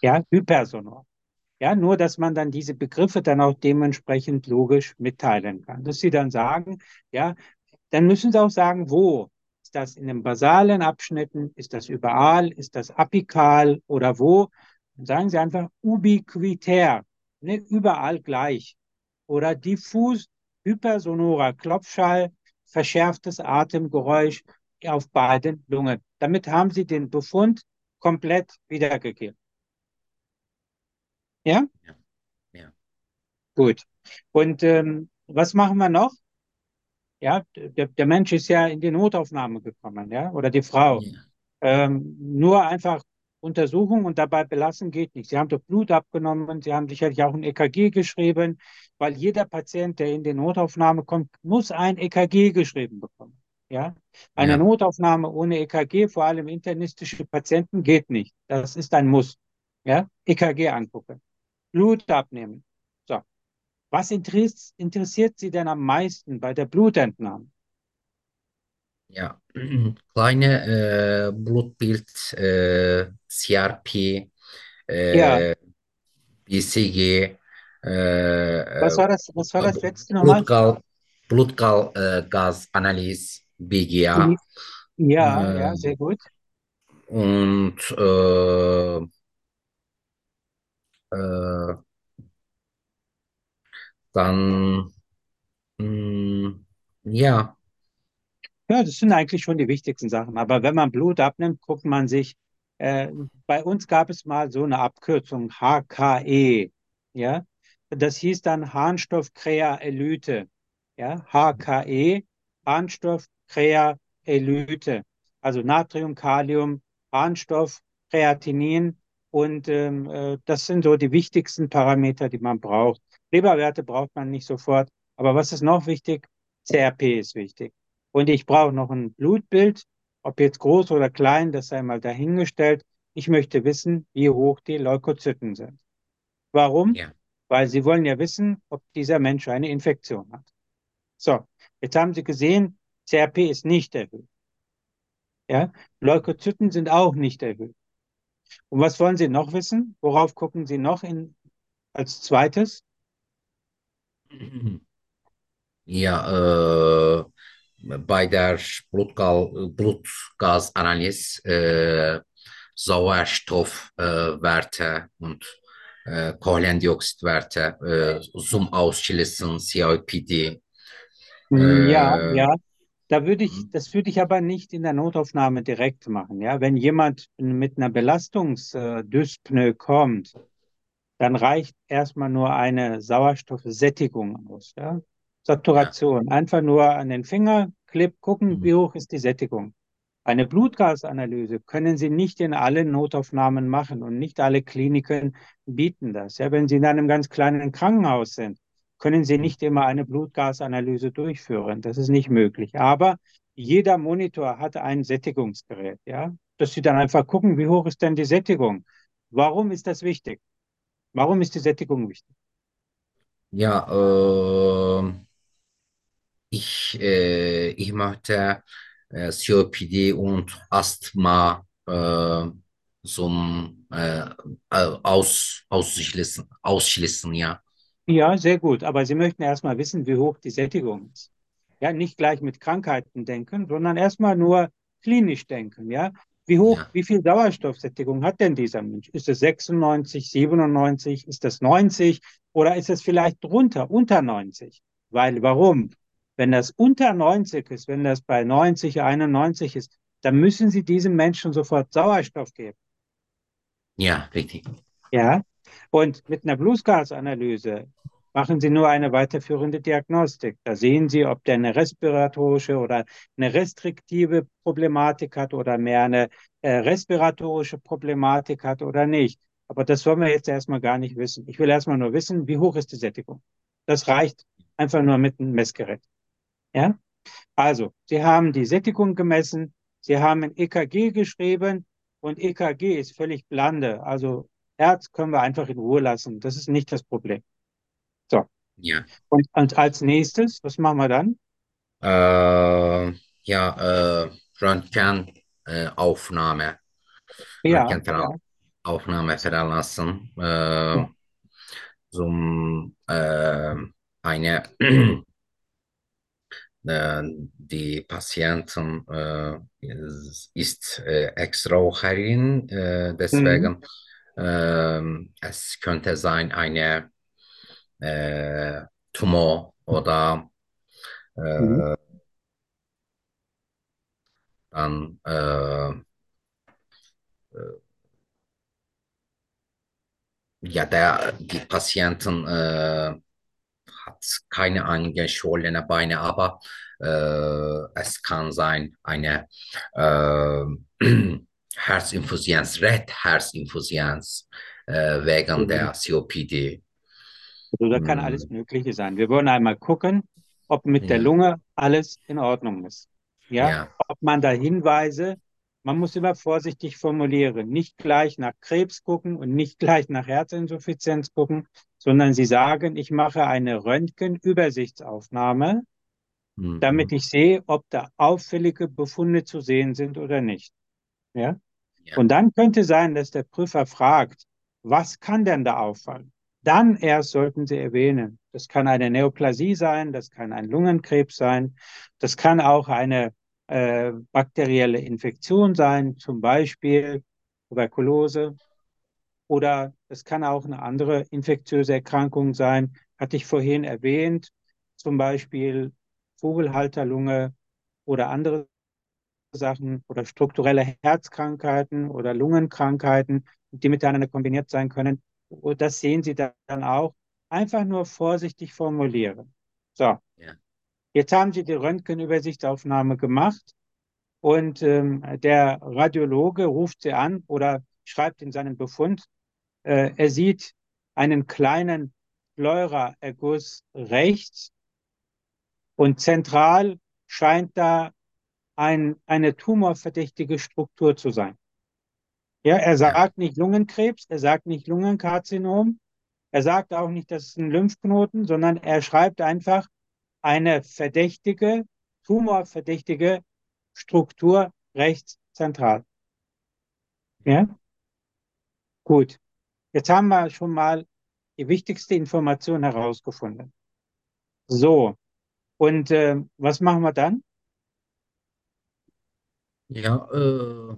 Ja, hypersonor. Ja, nur, dass man dann diese Begriffe dann auch dementsprechend logisch mitteilen kann. Dass Sie dann sagen, ja, dann müssen Sie auch sagen, wo. Ist das in den basalen Abschnitten? Ist das überall? Ist das apikal oder wo? Dann sagen Sie einfach ubiquitär, ne, überall gleich. Oder diffus hypersonorer Klopfschall, verschärftes Atemgeräusch auf beiden Lungen. Damit haben Sie den Befund komplett wiedergegeben. Ja, Ja, ja, gut. Und ähm, was machen wir noch? Ja, der, der Mensch ist ja in die Notaufnahme gekommen, ja, oder die Frau. ja, Ähm, nur einfach Untersuchung und dabei belassen geht nicht. Sie haben doch Blut abgenommen, Sie haben sicherlich auch ein E K G geschrieben, weil jeder Patient, der in die Notaufnahme kommt, muss ein E K G geschrieben bekommen. Ja, eine ja, Notaufnahme ohne E K G, vor allem internistische Patienten, geht nicht. Das ist ein Muss. Ja, E K G angucken, Blut abnehmen. So, was interessiert, interessiert Sie denn am meisten bei der Blutentnahme? ja. Kleine äh, Blutbild, äh, C R P, Ja, äh, B C G, äh, was äh, war das, was war das letzte nochmal? Blutgal, Blutgal, äh, Gasanalyse, B G A. Ja, Äh, ja, sehr gut. und äh, äh, dann, mh, ja, Ja, das sind eigentlich schon die wichtigsten Sachen. Aber wenn man Blut abnimmt, guckt man sich, äh, bei uns gab es mal so eine Abkürzung H K E. Ja, das hieß dann Harnstoffkrea-Elyte. Ja, H K E, Harnstoffkrea-Elyte. Also Natrium, Kalium, Harnstoff, Kreatinin. Und ähm, äh, das sind so die wichtigsten Parameter, die man braucht. Leberwerte braucht man nicht sofort. Aber was ist noch wichtig? C R P ist wichtig. Und ich brauche noch ein Blutbild, ob jetzt groß oder klein, das sei mal dahingestellt. Ich möchte wissen, wie hoch die Leukozyten sind. Warum? ja, Weil Sie wollen ja wissen, ob dieser Mensch eine Infektion hat. So, jetzt haben Sie gesehen, C R P ist nicht erhöht. Ja? Leukozyten sind auch nicht erhöht. Und was wollen Sie noch wissen? Worauf gucken Sie noch in, als zweites? ja, äh, bei der Blutgal Blutgasanalyse äh, Sauerstoffwerte äh, Werte und äh, Kohlendioxidwerte äh, zum Ausschließen, C O P D. Hm, ja, Äh, ja. Da würde ich, das würde ich aber nicht in der Notaufnahme direkt machen. Ja, wenn jemand mit einer Belastungsdyspnoe kommt, dann reicht erstmal nur eine Sauerstoffsättigung aus. Ja? ja, Saturation. Einfach nur an den Fingerclip gucken, mhm, wie hoch ist die Sättigung. Eine Blutgasanalyse können Sie nicht in allen Notaufnahmen machen und nicht alle Kliniken bieten das. Ja, wenn Sie in einem ganz kleinen Krankenhaus sind, können Sie nicht immer eine Blutgasanalyse durchführen. Das ist nicht möglich. Aber jeder Monitor hat ein Sättigungsgerät, ja, dass Sie dann einfach gucken, wie hoch ist denn die Sättigung? Warum ist das wichtig? Warum ist die Sättigung wichtig? ja, äh, ich, äh, ich möchte äh, C O P D und Asthma äh, zum äh, äh, aus, ausschließen, ausschließen, ja. Ja, sehr gut. Aber Sie möchten erstmal wissen, wie hoch die Sättigung ist. Ja, nicht gleich mit Krankheiten denken, sondern erstmal nur klinisch denken. Ja, wie hoch, Ja, wie viel Sauerstoffsättigung hat denn dieser Mensch? Ist es sechsundneunzig, siebenundneunzig, ist das neunzig oder ist es vielleicht drunter, unter neunzig? Weil, warum? Wenn das unter neunzig ist, wenn das bei neunzig, einundneunzig ist, dann müssen Sie diesem Menschen sofort Sauerstoff geben. ja, richtig. Ja, und mit einer Bluesgas-Analyse machen Sie nur eine weiterführende Diagnostik. Da sehen Sie, ob der eine respiratorische oder eine restriktive Problematik hat oder mehr eine äh, respiratorische Problematik hat oder nicht. Aber das wollen wir jetzt erstmal gar nicht wissen. Ich will erstmal nur wissen, wie hoch ist die Sättigung. Das reicht einfach nur mit einem Messgerät. Ja? Also, Sie haben die Sättigung gemessen, Sie haben ein E K G geschrieben und E K G ist völlig blande. Also Herz können wir einfach in Ruhe lassen. Das ist nicht das Problem. So, Ja, und, und als nächstes, was machen wir dann? äh, ja, äh, Röntgenaufnahme, äh, Aufnahme, Ja, ja, Röntgenaufnahme. Aufnahme veranlassen, äh, Ja. zum äh, eine äh, die Patienten äh, ist, ist äh, Ex-Raucherin, äh, Mhm. deswegen ähm, es könnte sein eine äh, Tumor oder Mhm. äh, dann äh, ja, der, die Patienten äh, hat keine angeschwollene Beine, aber äh, es kann sein eine äh, Herzinsuffizienz, Herzinsuffizienz äh, wegen der C O P D. Also da kann alles Hm, Mögliche sein. Wir wollen einmal gucken, ob mit der ja, Lunge alles in Ordnung ist. Ja, ja, ob man da Hinweise, man muss immer vorsichtig formulieren, nicht gleich nach Krebs gucken und nicht gleich nach Herzinsuffizienz gucken, sondern Sie sagen, ich mache eine Röntgenübersichtsaufnahme, damit mhm, ich sehe, ob da auffällige Befunde zu sehen sind oder nicht. Ja? ja, Und dann könnte sein, dass der Prüfer fragt, was kann denn da auffallen? Dann erst sollten Sie erwähnen. Das kann eine Neoplasie sein, das kann ein Lungenkrebs sein, das kann auch eine äh, bakterielle Infektion sein, zum Beispiel Tuberkulose, oder es kann auch eine andere infektiöse Erkrankung sein, hatte ich vorhin erwähnt, zum Beispiel Vogelhalterlunge oder andere Sachen oder strukturelle Herzkrankheiten oder Lungenkrankheiten, die miteinander kombiniert sein können. Und das sehen Sie dann auch. Einfach nur vorsichtig formulieren. So, ja, jetzt haben Sie die Röntgenübersichtsaufnahme gemacht und ähm, der Radiologe ruft Sie an oder schreibt in seinen Befund, äh, er sieht einen kleinen Pleuraerguss rechts und zentral scheint da ein, eine tumorverdächtige Struktur zu sein. Ja, er ja, sagt nicht Lungenkrebs, er sagt nicht Lungenkarzinom, er sagt auch nicht, das ist ein Lymphknoten, sondern er schreibt einfach eine verdächtige, tumorverdächtige Struktur rechts zentral. Ja, gut. Jetzt haben wir schon mal die wichtigste Information herausgefunden. So, und äh, was machen wir dann? ja, äh,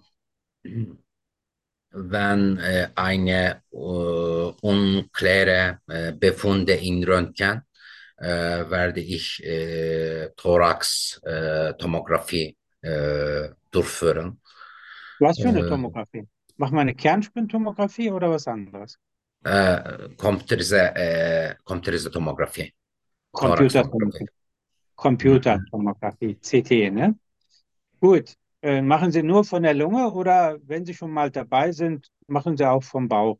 wenn äh, eine äh, unklare äh, Befunde in Röntgen äh, werde ich äh, Thorax-Tomographie äh, durchführen. Was für eine Äh, Tomographie? Machen wir eine Kernspintomographie oder was anderes? äh, Computerise, äh, Computerise Tomographie, Thorax-Tomographie. Computertomographie. Mhm. Computertomographie, C T, ne? Gut. Äh, machen Sie nur von der Lunge oder wenn Sie schon mal dabei sind, machen Sie auch vom Bauch?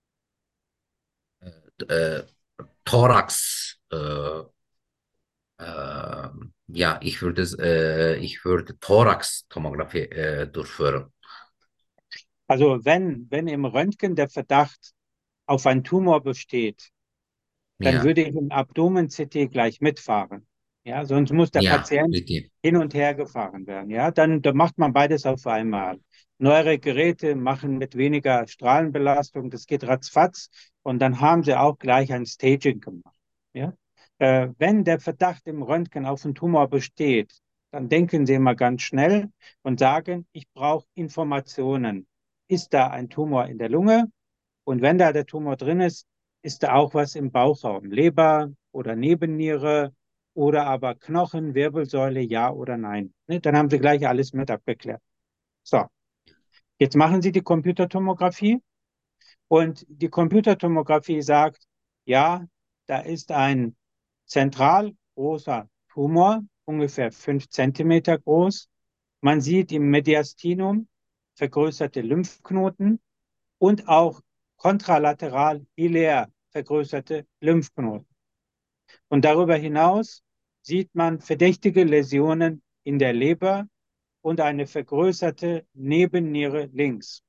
Äh, Thorax, äh, äh, ja, ich würde, äh, ich würde Thorax-Tomographie äh, durchführen. Also wenn, wenn im Röntgen der Verdacht auf einen Tumor besteht, dann Ja, würde ich im Abdomen-C T gleich mitfahren. Ja, sonst muss der ja, Patient richtig. hin und her gefahren werden. Ja, dann, dann macht man beides auf einmal. Neuere Geräte machen mit weniger Strahlenbelastung, das geht ratzfatz und dann haben sie auch gleich ein Staging gemacht. Ja? Äh, wenn der Verdacht im Röntgen auf einen Tumor besteht, dann denken Sie immer ganz schnell und sagen, ich brauche Informationen. Ist da ein Tumor in der Lunge? Und wenn da der Tumor drin ist, ist da auch was im Bauchraum, Leber oder Nebenniere oder aber Knochen, Wirbelsäule, ja oder nein. Ne? Dann haben Sie gleich alles mit abgeklärt. So, jetzt machen Sie die Computertomographie und die Computertomographie sagt, ja, da ist ein zentral großer Tumor, ungefähr fünf Zentimeter groß. Man sieht im Mediastinum vergrößerte Lymphknoten und auch kontralateral hilär vergrößerte Lymphknoten. Und darüber hinaus sieht man verdächtige Läsionen in der Leber und eine vergrößerte Nebenniere links.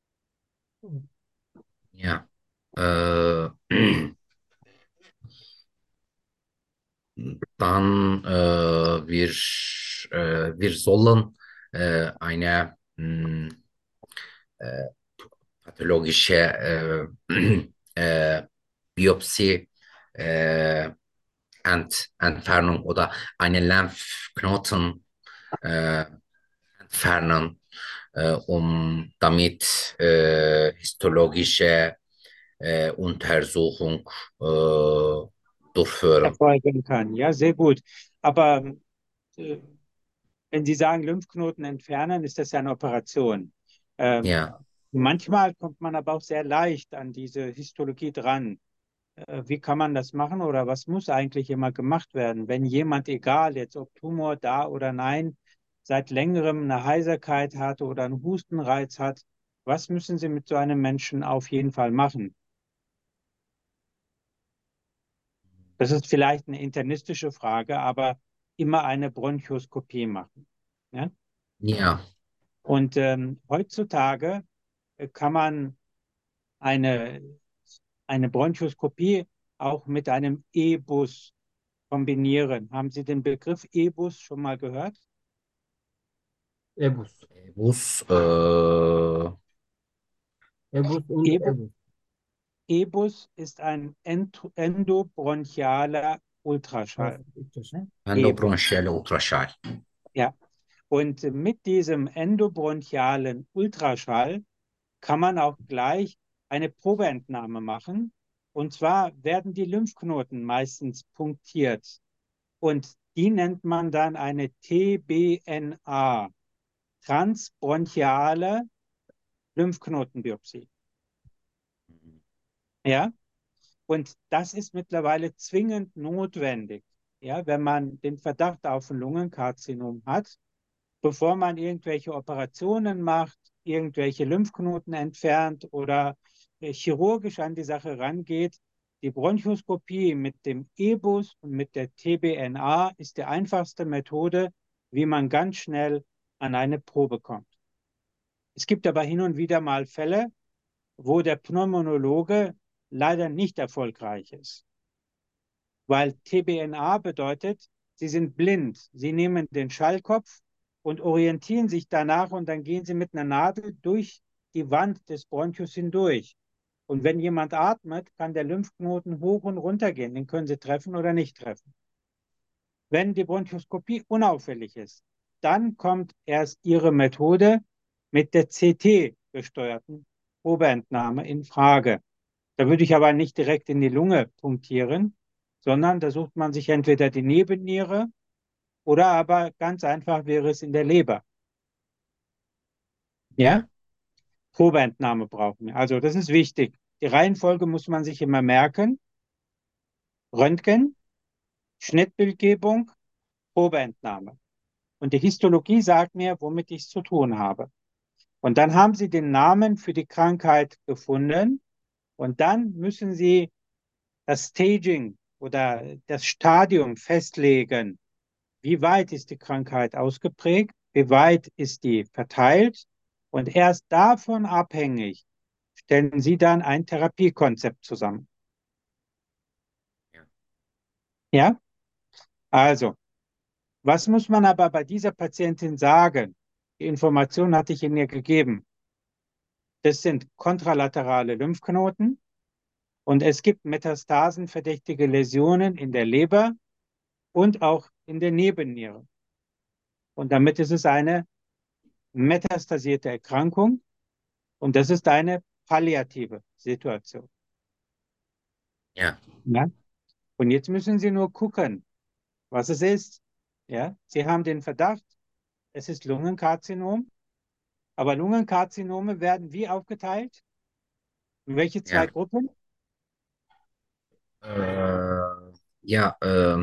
Ja. Äh, dann äh, wir, äh, wir sollen äh, eine mh, äh, pathologische äh, äh, Biopsie, äh, Ent Entfernung oder eine Lymphknoten äh, entfernen, äh, um damit äh, histologische äh, Untersuchung äh, durchführen. erfolgen kann. Ja, sehr gut. Aber äh, wenn Sie sagen, Lymphknoten entfernen, ist das ja eine Operation. Ähm, Ja, manchmal kommt man aber auch sehr leicht an diese Histologie dran. Äh, wie kann man das machen oder was muss eigentlich immer gemacht werden, wenn jemand, egal jetzt ob Tumor da oder nein, seit längerem eine Heiserkeit hat oder einen Hustenreiz hat, was müssen Sie mit so einem Menschen auf jeden Fall machen? Das ist vielleicht eine internistische Frage, aber immer eine Bronchoskopie machen. Ja? ja, Und ähm, heutzutage äh, kann man eine, eine Bronchoskopie auch mit einem E-Bus kombinieren. Haben Sie den Begriff E-Bus schon mal gehört? EBUS. Bus, äh, EBUS und E-Bu- EBUS. E-Bus ist ein Ent- endobronchialer Das Ultraschall. ist das. Ne? E-Bus. endobronchielle Ultraschall. Ja. Und mit diesem endobronchialen Ultraschall kann man auch gleich eine Probeentnahme machen. Und zwar werden die Lymphknoten meistens punktiert. Und die nennt man dann eine T B N A, transbronchiale Lymphknotenbiopsie. Ja? Und das ist mittlerweile zwingend notwendig, ja, wenn man den Verdacht auf ein Lungenkarzinom hat, bevor man irgendwelche Operationen macht, irgendwelche Lymphknoten entfernt oder äh, chirurgisch an die Sache rangeht. Die Bronchoskopie mit dem E-Bus und mit der T B N A ist die einfachste Methode, wie man ganz schnell an eine Probe kommt. Es gibt aber hin und wieder mal Fälle, wo der Pneumonologe leider nicht erfolgreich ist, weil T B N A bedeutet, Sie sind blind. Sie nehmen den Schallkopf und orientieren sich danach und dann gehen Sie mit einer Nadel durch die Wand des Bronchus hindurch. Und wenn jemand atmet, kann der Lymphknoten hoch und runter gehen. Den können Sie treffen oder nicht treffen. Wenn die Bronchoskopie unauffällig ist, dann kommt erst Ihre Methode mit der C T-gesteuerten Probeentnahme in Frage. Da würde ich aber nicht direkt in die Lunge punktieren, sondern da sucht man sich entweder die Nebenniere oder aber ganz einfach wäre es in der Leber. Ja? Ja, Probeentnahme brauchen wir. Also das ist wichtig. Die Reihenfolge muss man sich immer merken. Röntgen, Schnittbildgebung, Probeentnahme. Und die Histologie sagt mir, womit ich es zu tun habe. Und dann haben Sie den Namen für die Krankheit gefunden und dann müssen Sie das Staging oder das Stadium festlegen. Wie weit ist die Krankheit ausgeprägt? Wie weit ist die verteilt? Und erst davon abhängig stellen Sie dann ein Therapiekonzept zusammen. ja, Ja? Also, was muss man aber bei dieser Patientin sagen? Die Information hatte ich Ihnen ja gegeben. Das sind kontralaterale Lymphknoten und es gibt metastasenverdächtige Läsionen in der Leber und auch in der Nebenniere. Und damit ist es eine metastasierte Erkrankung und das ist eine palliative Situation. ja, Ja? Und jetzt müssen Sie nur gucken, was es ist. Ja? Sie haben den Verdacht, es ist Lungenkarzinom, aber Lungenkarzinome werden wie aufgeteilt? In welche zwei ja. Gruppen? Äh, ja, äh,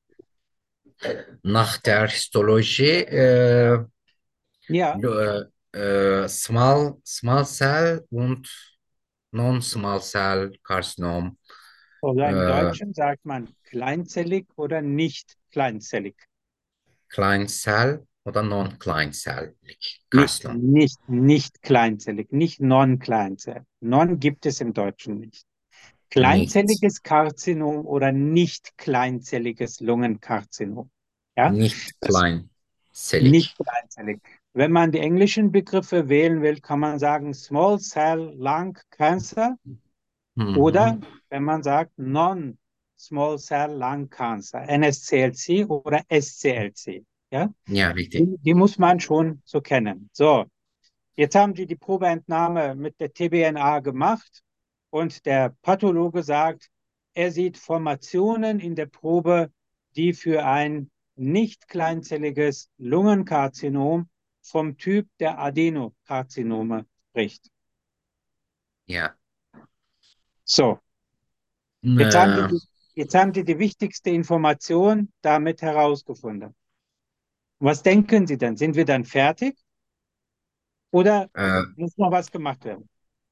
nach der Histologie äh, Ja, Lu- äh, äh, Small, Small Cell und Non-Small Cell Karzinom. oder im Äh, Deutschen sagt man kleinzellig oder nicht kleinzellig. Kleinzell oder non-kleinzellig Nicht, Karzinom. nicht, nicht kleinzellig, nicht non-kleinzellig. Non gibt es im Deutschen nicht. Nicht, Kleinzelliges Karzinom oder nicht kleinzelliges Lungenkarzinom. Ja, nicht das nicht kleinzellig. kleinzellig. Wenn man die englischen Begriffe wählen will, kann man sagen Small Cell Lung Cancer oder Mhm. wenn man sagt Non-Small Cell Lung Cancer, N S C L C oder S C L C. Ja? Ja, richtig. Die, die muss man schon so kennen. So, jetzt haben Sie die Probeentnahme mit der T B N A gemacht und der Pathologe sagt, er sieht Formationen in der Probe, die für ein nicht kleinzelliges Lungenkarzinom vom Typ der Adenokarzinome spricht. Ja. So, jetzt haben Äh, die, jetzt haben die die wichtigste Information damit herausgefunden. Was denken Sie denn? Sind wir dann fertig oder äh, muss noch was gemacht werden?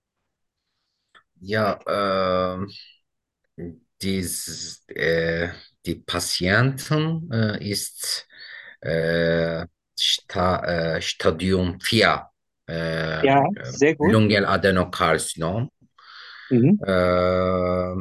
ja, äh, dies, äh, die Patienten äh, ist äh, Sta äh, Stadium vier äh, Ja, äh, sehr gut. Lungenadenokarzinom. Mhm. Äh,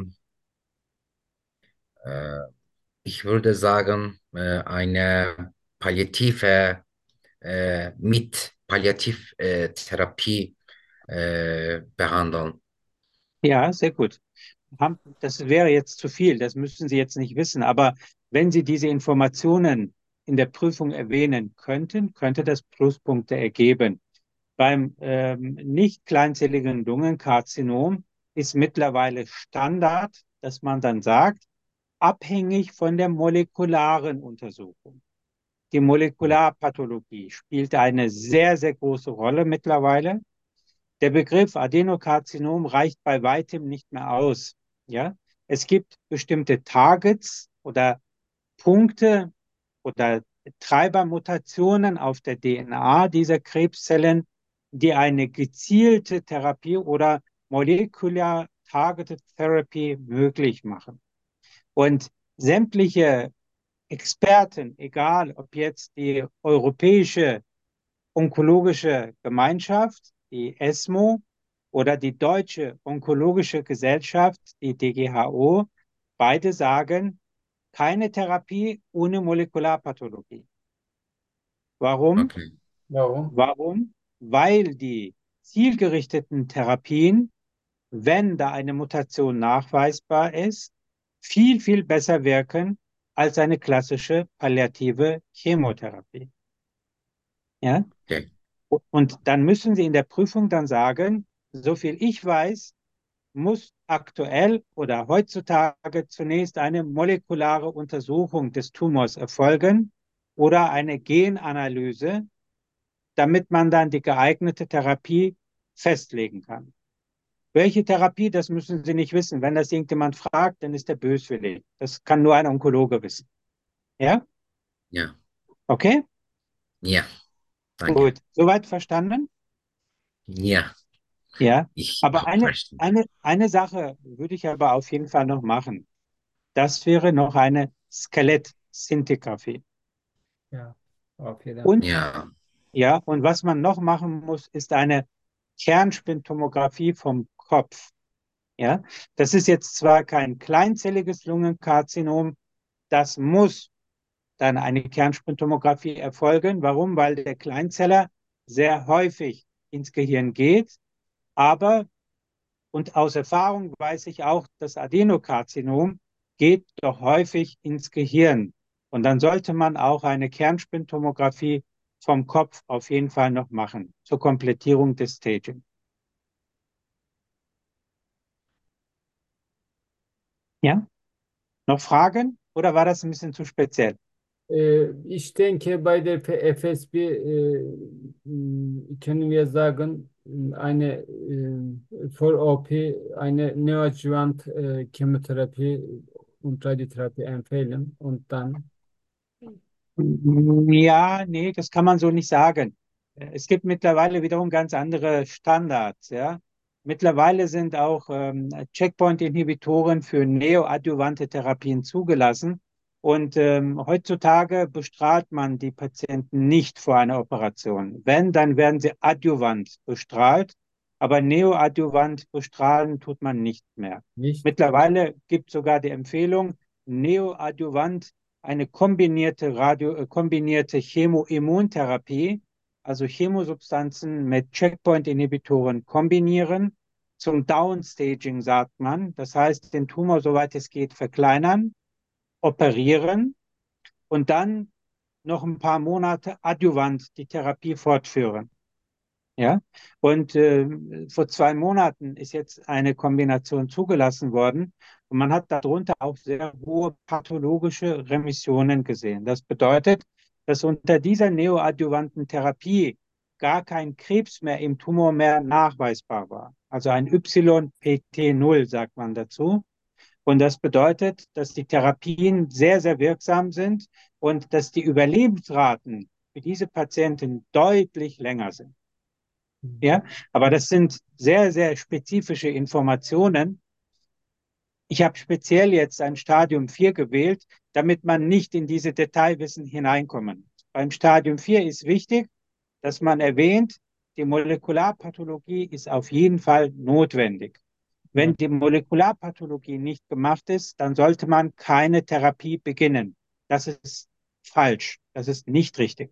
äh, Ich würde sagen, äh, eine palliative äh, mit Palliativtherapie äh, behandeln. Ja, sehr gut. Haben- Das wäre jetzt zu viel, das müssen Sie jetzt nicht wissen, aber wenn Sie diese Informationen in der Prüfung erwähnen könnten, könnte das Pluspunkte ergeben. Beim ähm, nicht kleinzelligen Lungenkarzinom ist mittlerweile Standard, dass man dann sagt, abhängig von der molekularen Untersuchung. Die Molekularpathologie spielt eine sehr, sehr große Rolle mittlerweile. Der Begriff Adenokarzinom reicht bei weitem nicht mehr aus. Ja? Es gibt bestimmte Targets oder Punkte oder Treibermutationen auf der D N A dieser Krebszellen, die eine gezielte Therapie oder Molecular Targeted Therapy möglich machen. Und sämtliche Experten, egal ob jetzt die Europäische Onkologische Gemeinschaft, die ESMO, oder die Deutsche Onkologische Gesellschaft, die D G H O, beide sagen, keine Therapie ohne Molekularpathologie. Warum? Okay. Warum? Warum? Weil die zielgerichteten Therapien, wenn da eine Mutation nachweisbar ist, viel, viel besser wirken als eine klassische palliative Chemotherapie. Ja? Okay. Und dann müssen Sie in der Prüfung dann sagen, so viel ich weiß, muss aktuell oder heutzutage zunächst eine molekulare Untersuchung des Tumors erfolgen oder eine Genanalyse, damit man dann die geeignete Therapie festlegen kann. Welche Therapie, das müssen Sie nicht wissen. Wenn das irgendjemand fragt, dann ist er böswillig. Das kann nur ein Onkologe wissen. Ja? Ja. Okay? Ja. Danke. Gut. Soweit verstanden? Ja. Ja. Ich Aber habe eine, verstanden. eine, eine Sache würde ich aber auf jeden Fall noch machen. Das wäre noch eine Skelettszintigraphie. Ja, auf jeden Fall. Und Ja. ja, und was man noch machen muss, ist eine Kernspintomographie vom Kopf. Ja, das ist jetzt zwar kein kleinzelliges Lungenkarzinom, das muss dann eine Kernspintomographie erfolgen. Warum? Weil der Kleinzeller sehr häufig ins Gehirn geht, aber und aus Erfahrung weiß ich auch, das Adenokarzinom geht doch häufig ins Gehirn. Und dann sollte man auch eine Kernspintomographie vom Kopf auf jeden Fall noch machen, zur Komplettierung des Staging. Ja? Noch Fragen? Oder war das ein bisschen zu speziell? Äh, ich denke, bei der P- F S B äh, m, können wir sagen, m, eine äh, vor O P eine Neoadjuvant äh, Chemotherapie und Radiotherapie empfehlen und dann, Ja, nee, das kann man so nicht sagen. Es gibt mittlerweile wiederum ganz andere Standards, ja. Mittlerweile sind auch ähm, Checkpoint-Inhibitoren für neoadjuvante Therapien zugelassen. Und ähm, heutzutage bestrahlt man die Patienten nicht vor einer Operation. Wenn, dann werden sie adjuvant bestrahlt, aber neoadjuvant bestrahlen tut man nicht mehr. nicht? Mittlerweile gibt es sogar die Empfehlung, neoadjuvant eine kombinierte Radio, äh, kombinierte Chemoimmuntherapie also Chemosubstanzen mit Checkpoint-Inhibitoren kombinieren, zum Downstaging sagt man. Das heißt, den Tumor, soweit es geht, verkleinern, operieren und dann noch ein paar Monate adjuvant die Therapie fortführen. Ja, und äh, vor zwei Monaten ist jetzt eine Kombination zugelassen worden und man hat darunter auch sehr hohe pathologische Remissionen gesehen. Das bedeutet, dass unter dieser neoadjuvanten Therapie gar kein Krebs mehr im Tumor mehr nachweisbar war. Also ein Y P T null sagt man dazu. Und das bedeutet, dass die Therapien sehr, sehr wirksam sind und dass die Überlebensraten für diese Patienten deutlich länger sind. Ja, aber das sind sehr, sehr spezifische Informationen. Ich habe speziell jetzt ein Stadium vier gewählt, damit man nicht in diese Detailwissen hineinkommen. Beim Stadium vier ist wichtig, dass man erwähnt, die Molekularpathologie ist auf jeden Fall notwendig. Wenn die Molekularpathologie nicht gemacht ist, dann sollte man keine Therapie beginnen. Das ist falsch. Das ist nicht richtig.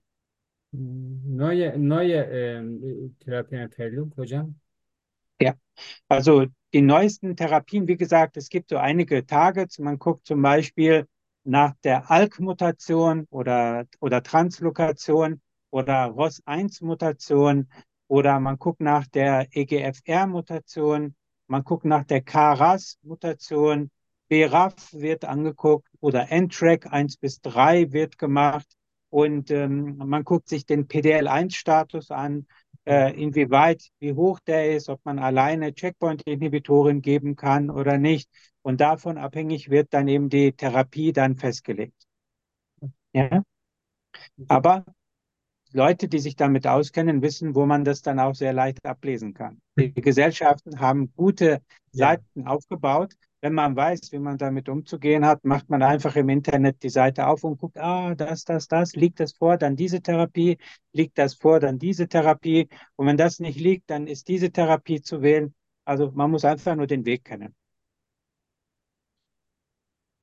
Neue, neue ähm, Therapieempfehlung, hocam. Ja, also die neuesten Therapien, wie gesagt, es gibt so einige Targets. Man guckt zum Beispiel nach der A L K-Mutation oder, oder Translokation oder R O S eins Mutation oder man guckt nach der E G F R-Mutation, man guckt nach der K R A S-Mutation, B R A F wird angeguckt oder N T R A C eins bis drei wird gemacht und ähm, man guckt sich den P D L eins Status an, äh, inwieweit, wie hoch der ist, ob man alleine Checkpoint-Inhibitoren geben kann oder nicht. Und davon abhängig wird dann eben die Therapie dann festgelegt. Ja? Aber Leute, die sich damit auskennen, wissen, wo man das dann auch sehr leicht ablesen kann. Die Gesellschaften haben gute Ja. Seiten aufgebaut. Wenn man weiß, wie man damit umzugehen hat, macht man einfach im Internet die Seite auf und guckt, ah, das, das, das, liegt das vor, dann diese Therapie, liegt das vor, dann diese Therapie. Und wenn das nicht liegt, dann ist diese Therapie zu wählen. Also man muss einfach nur den Weg kennen.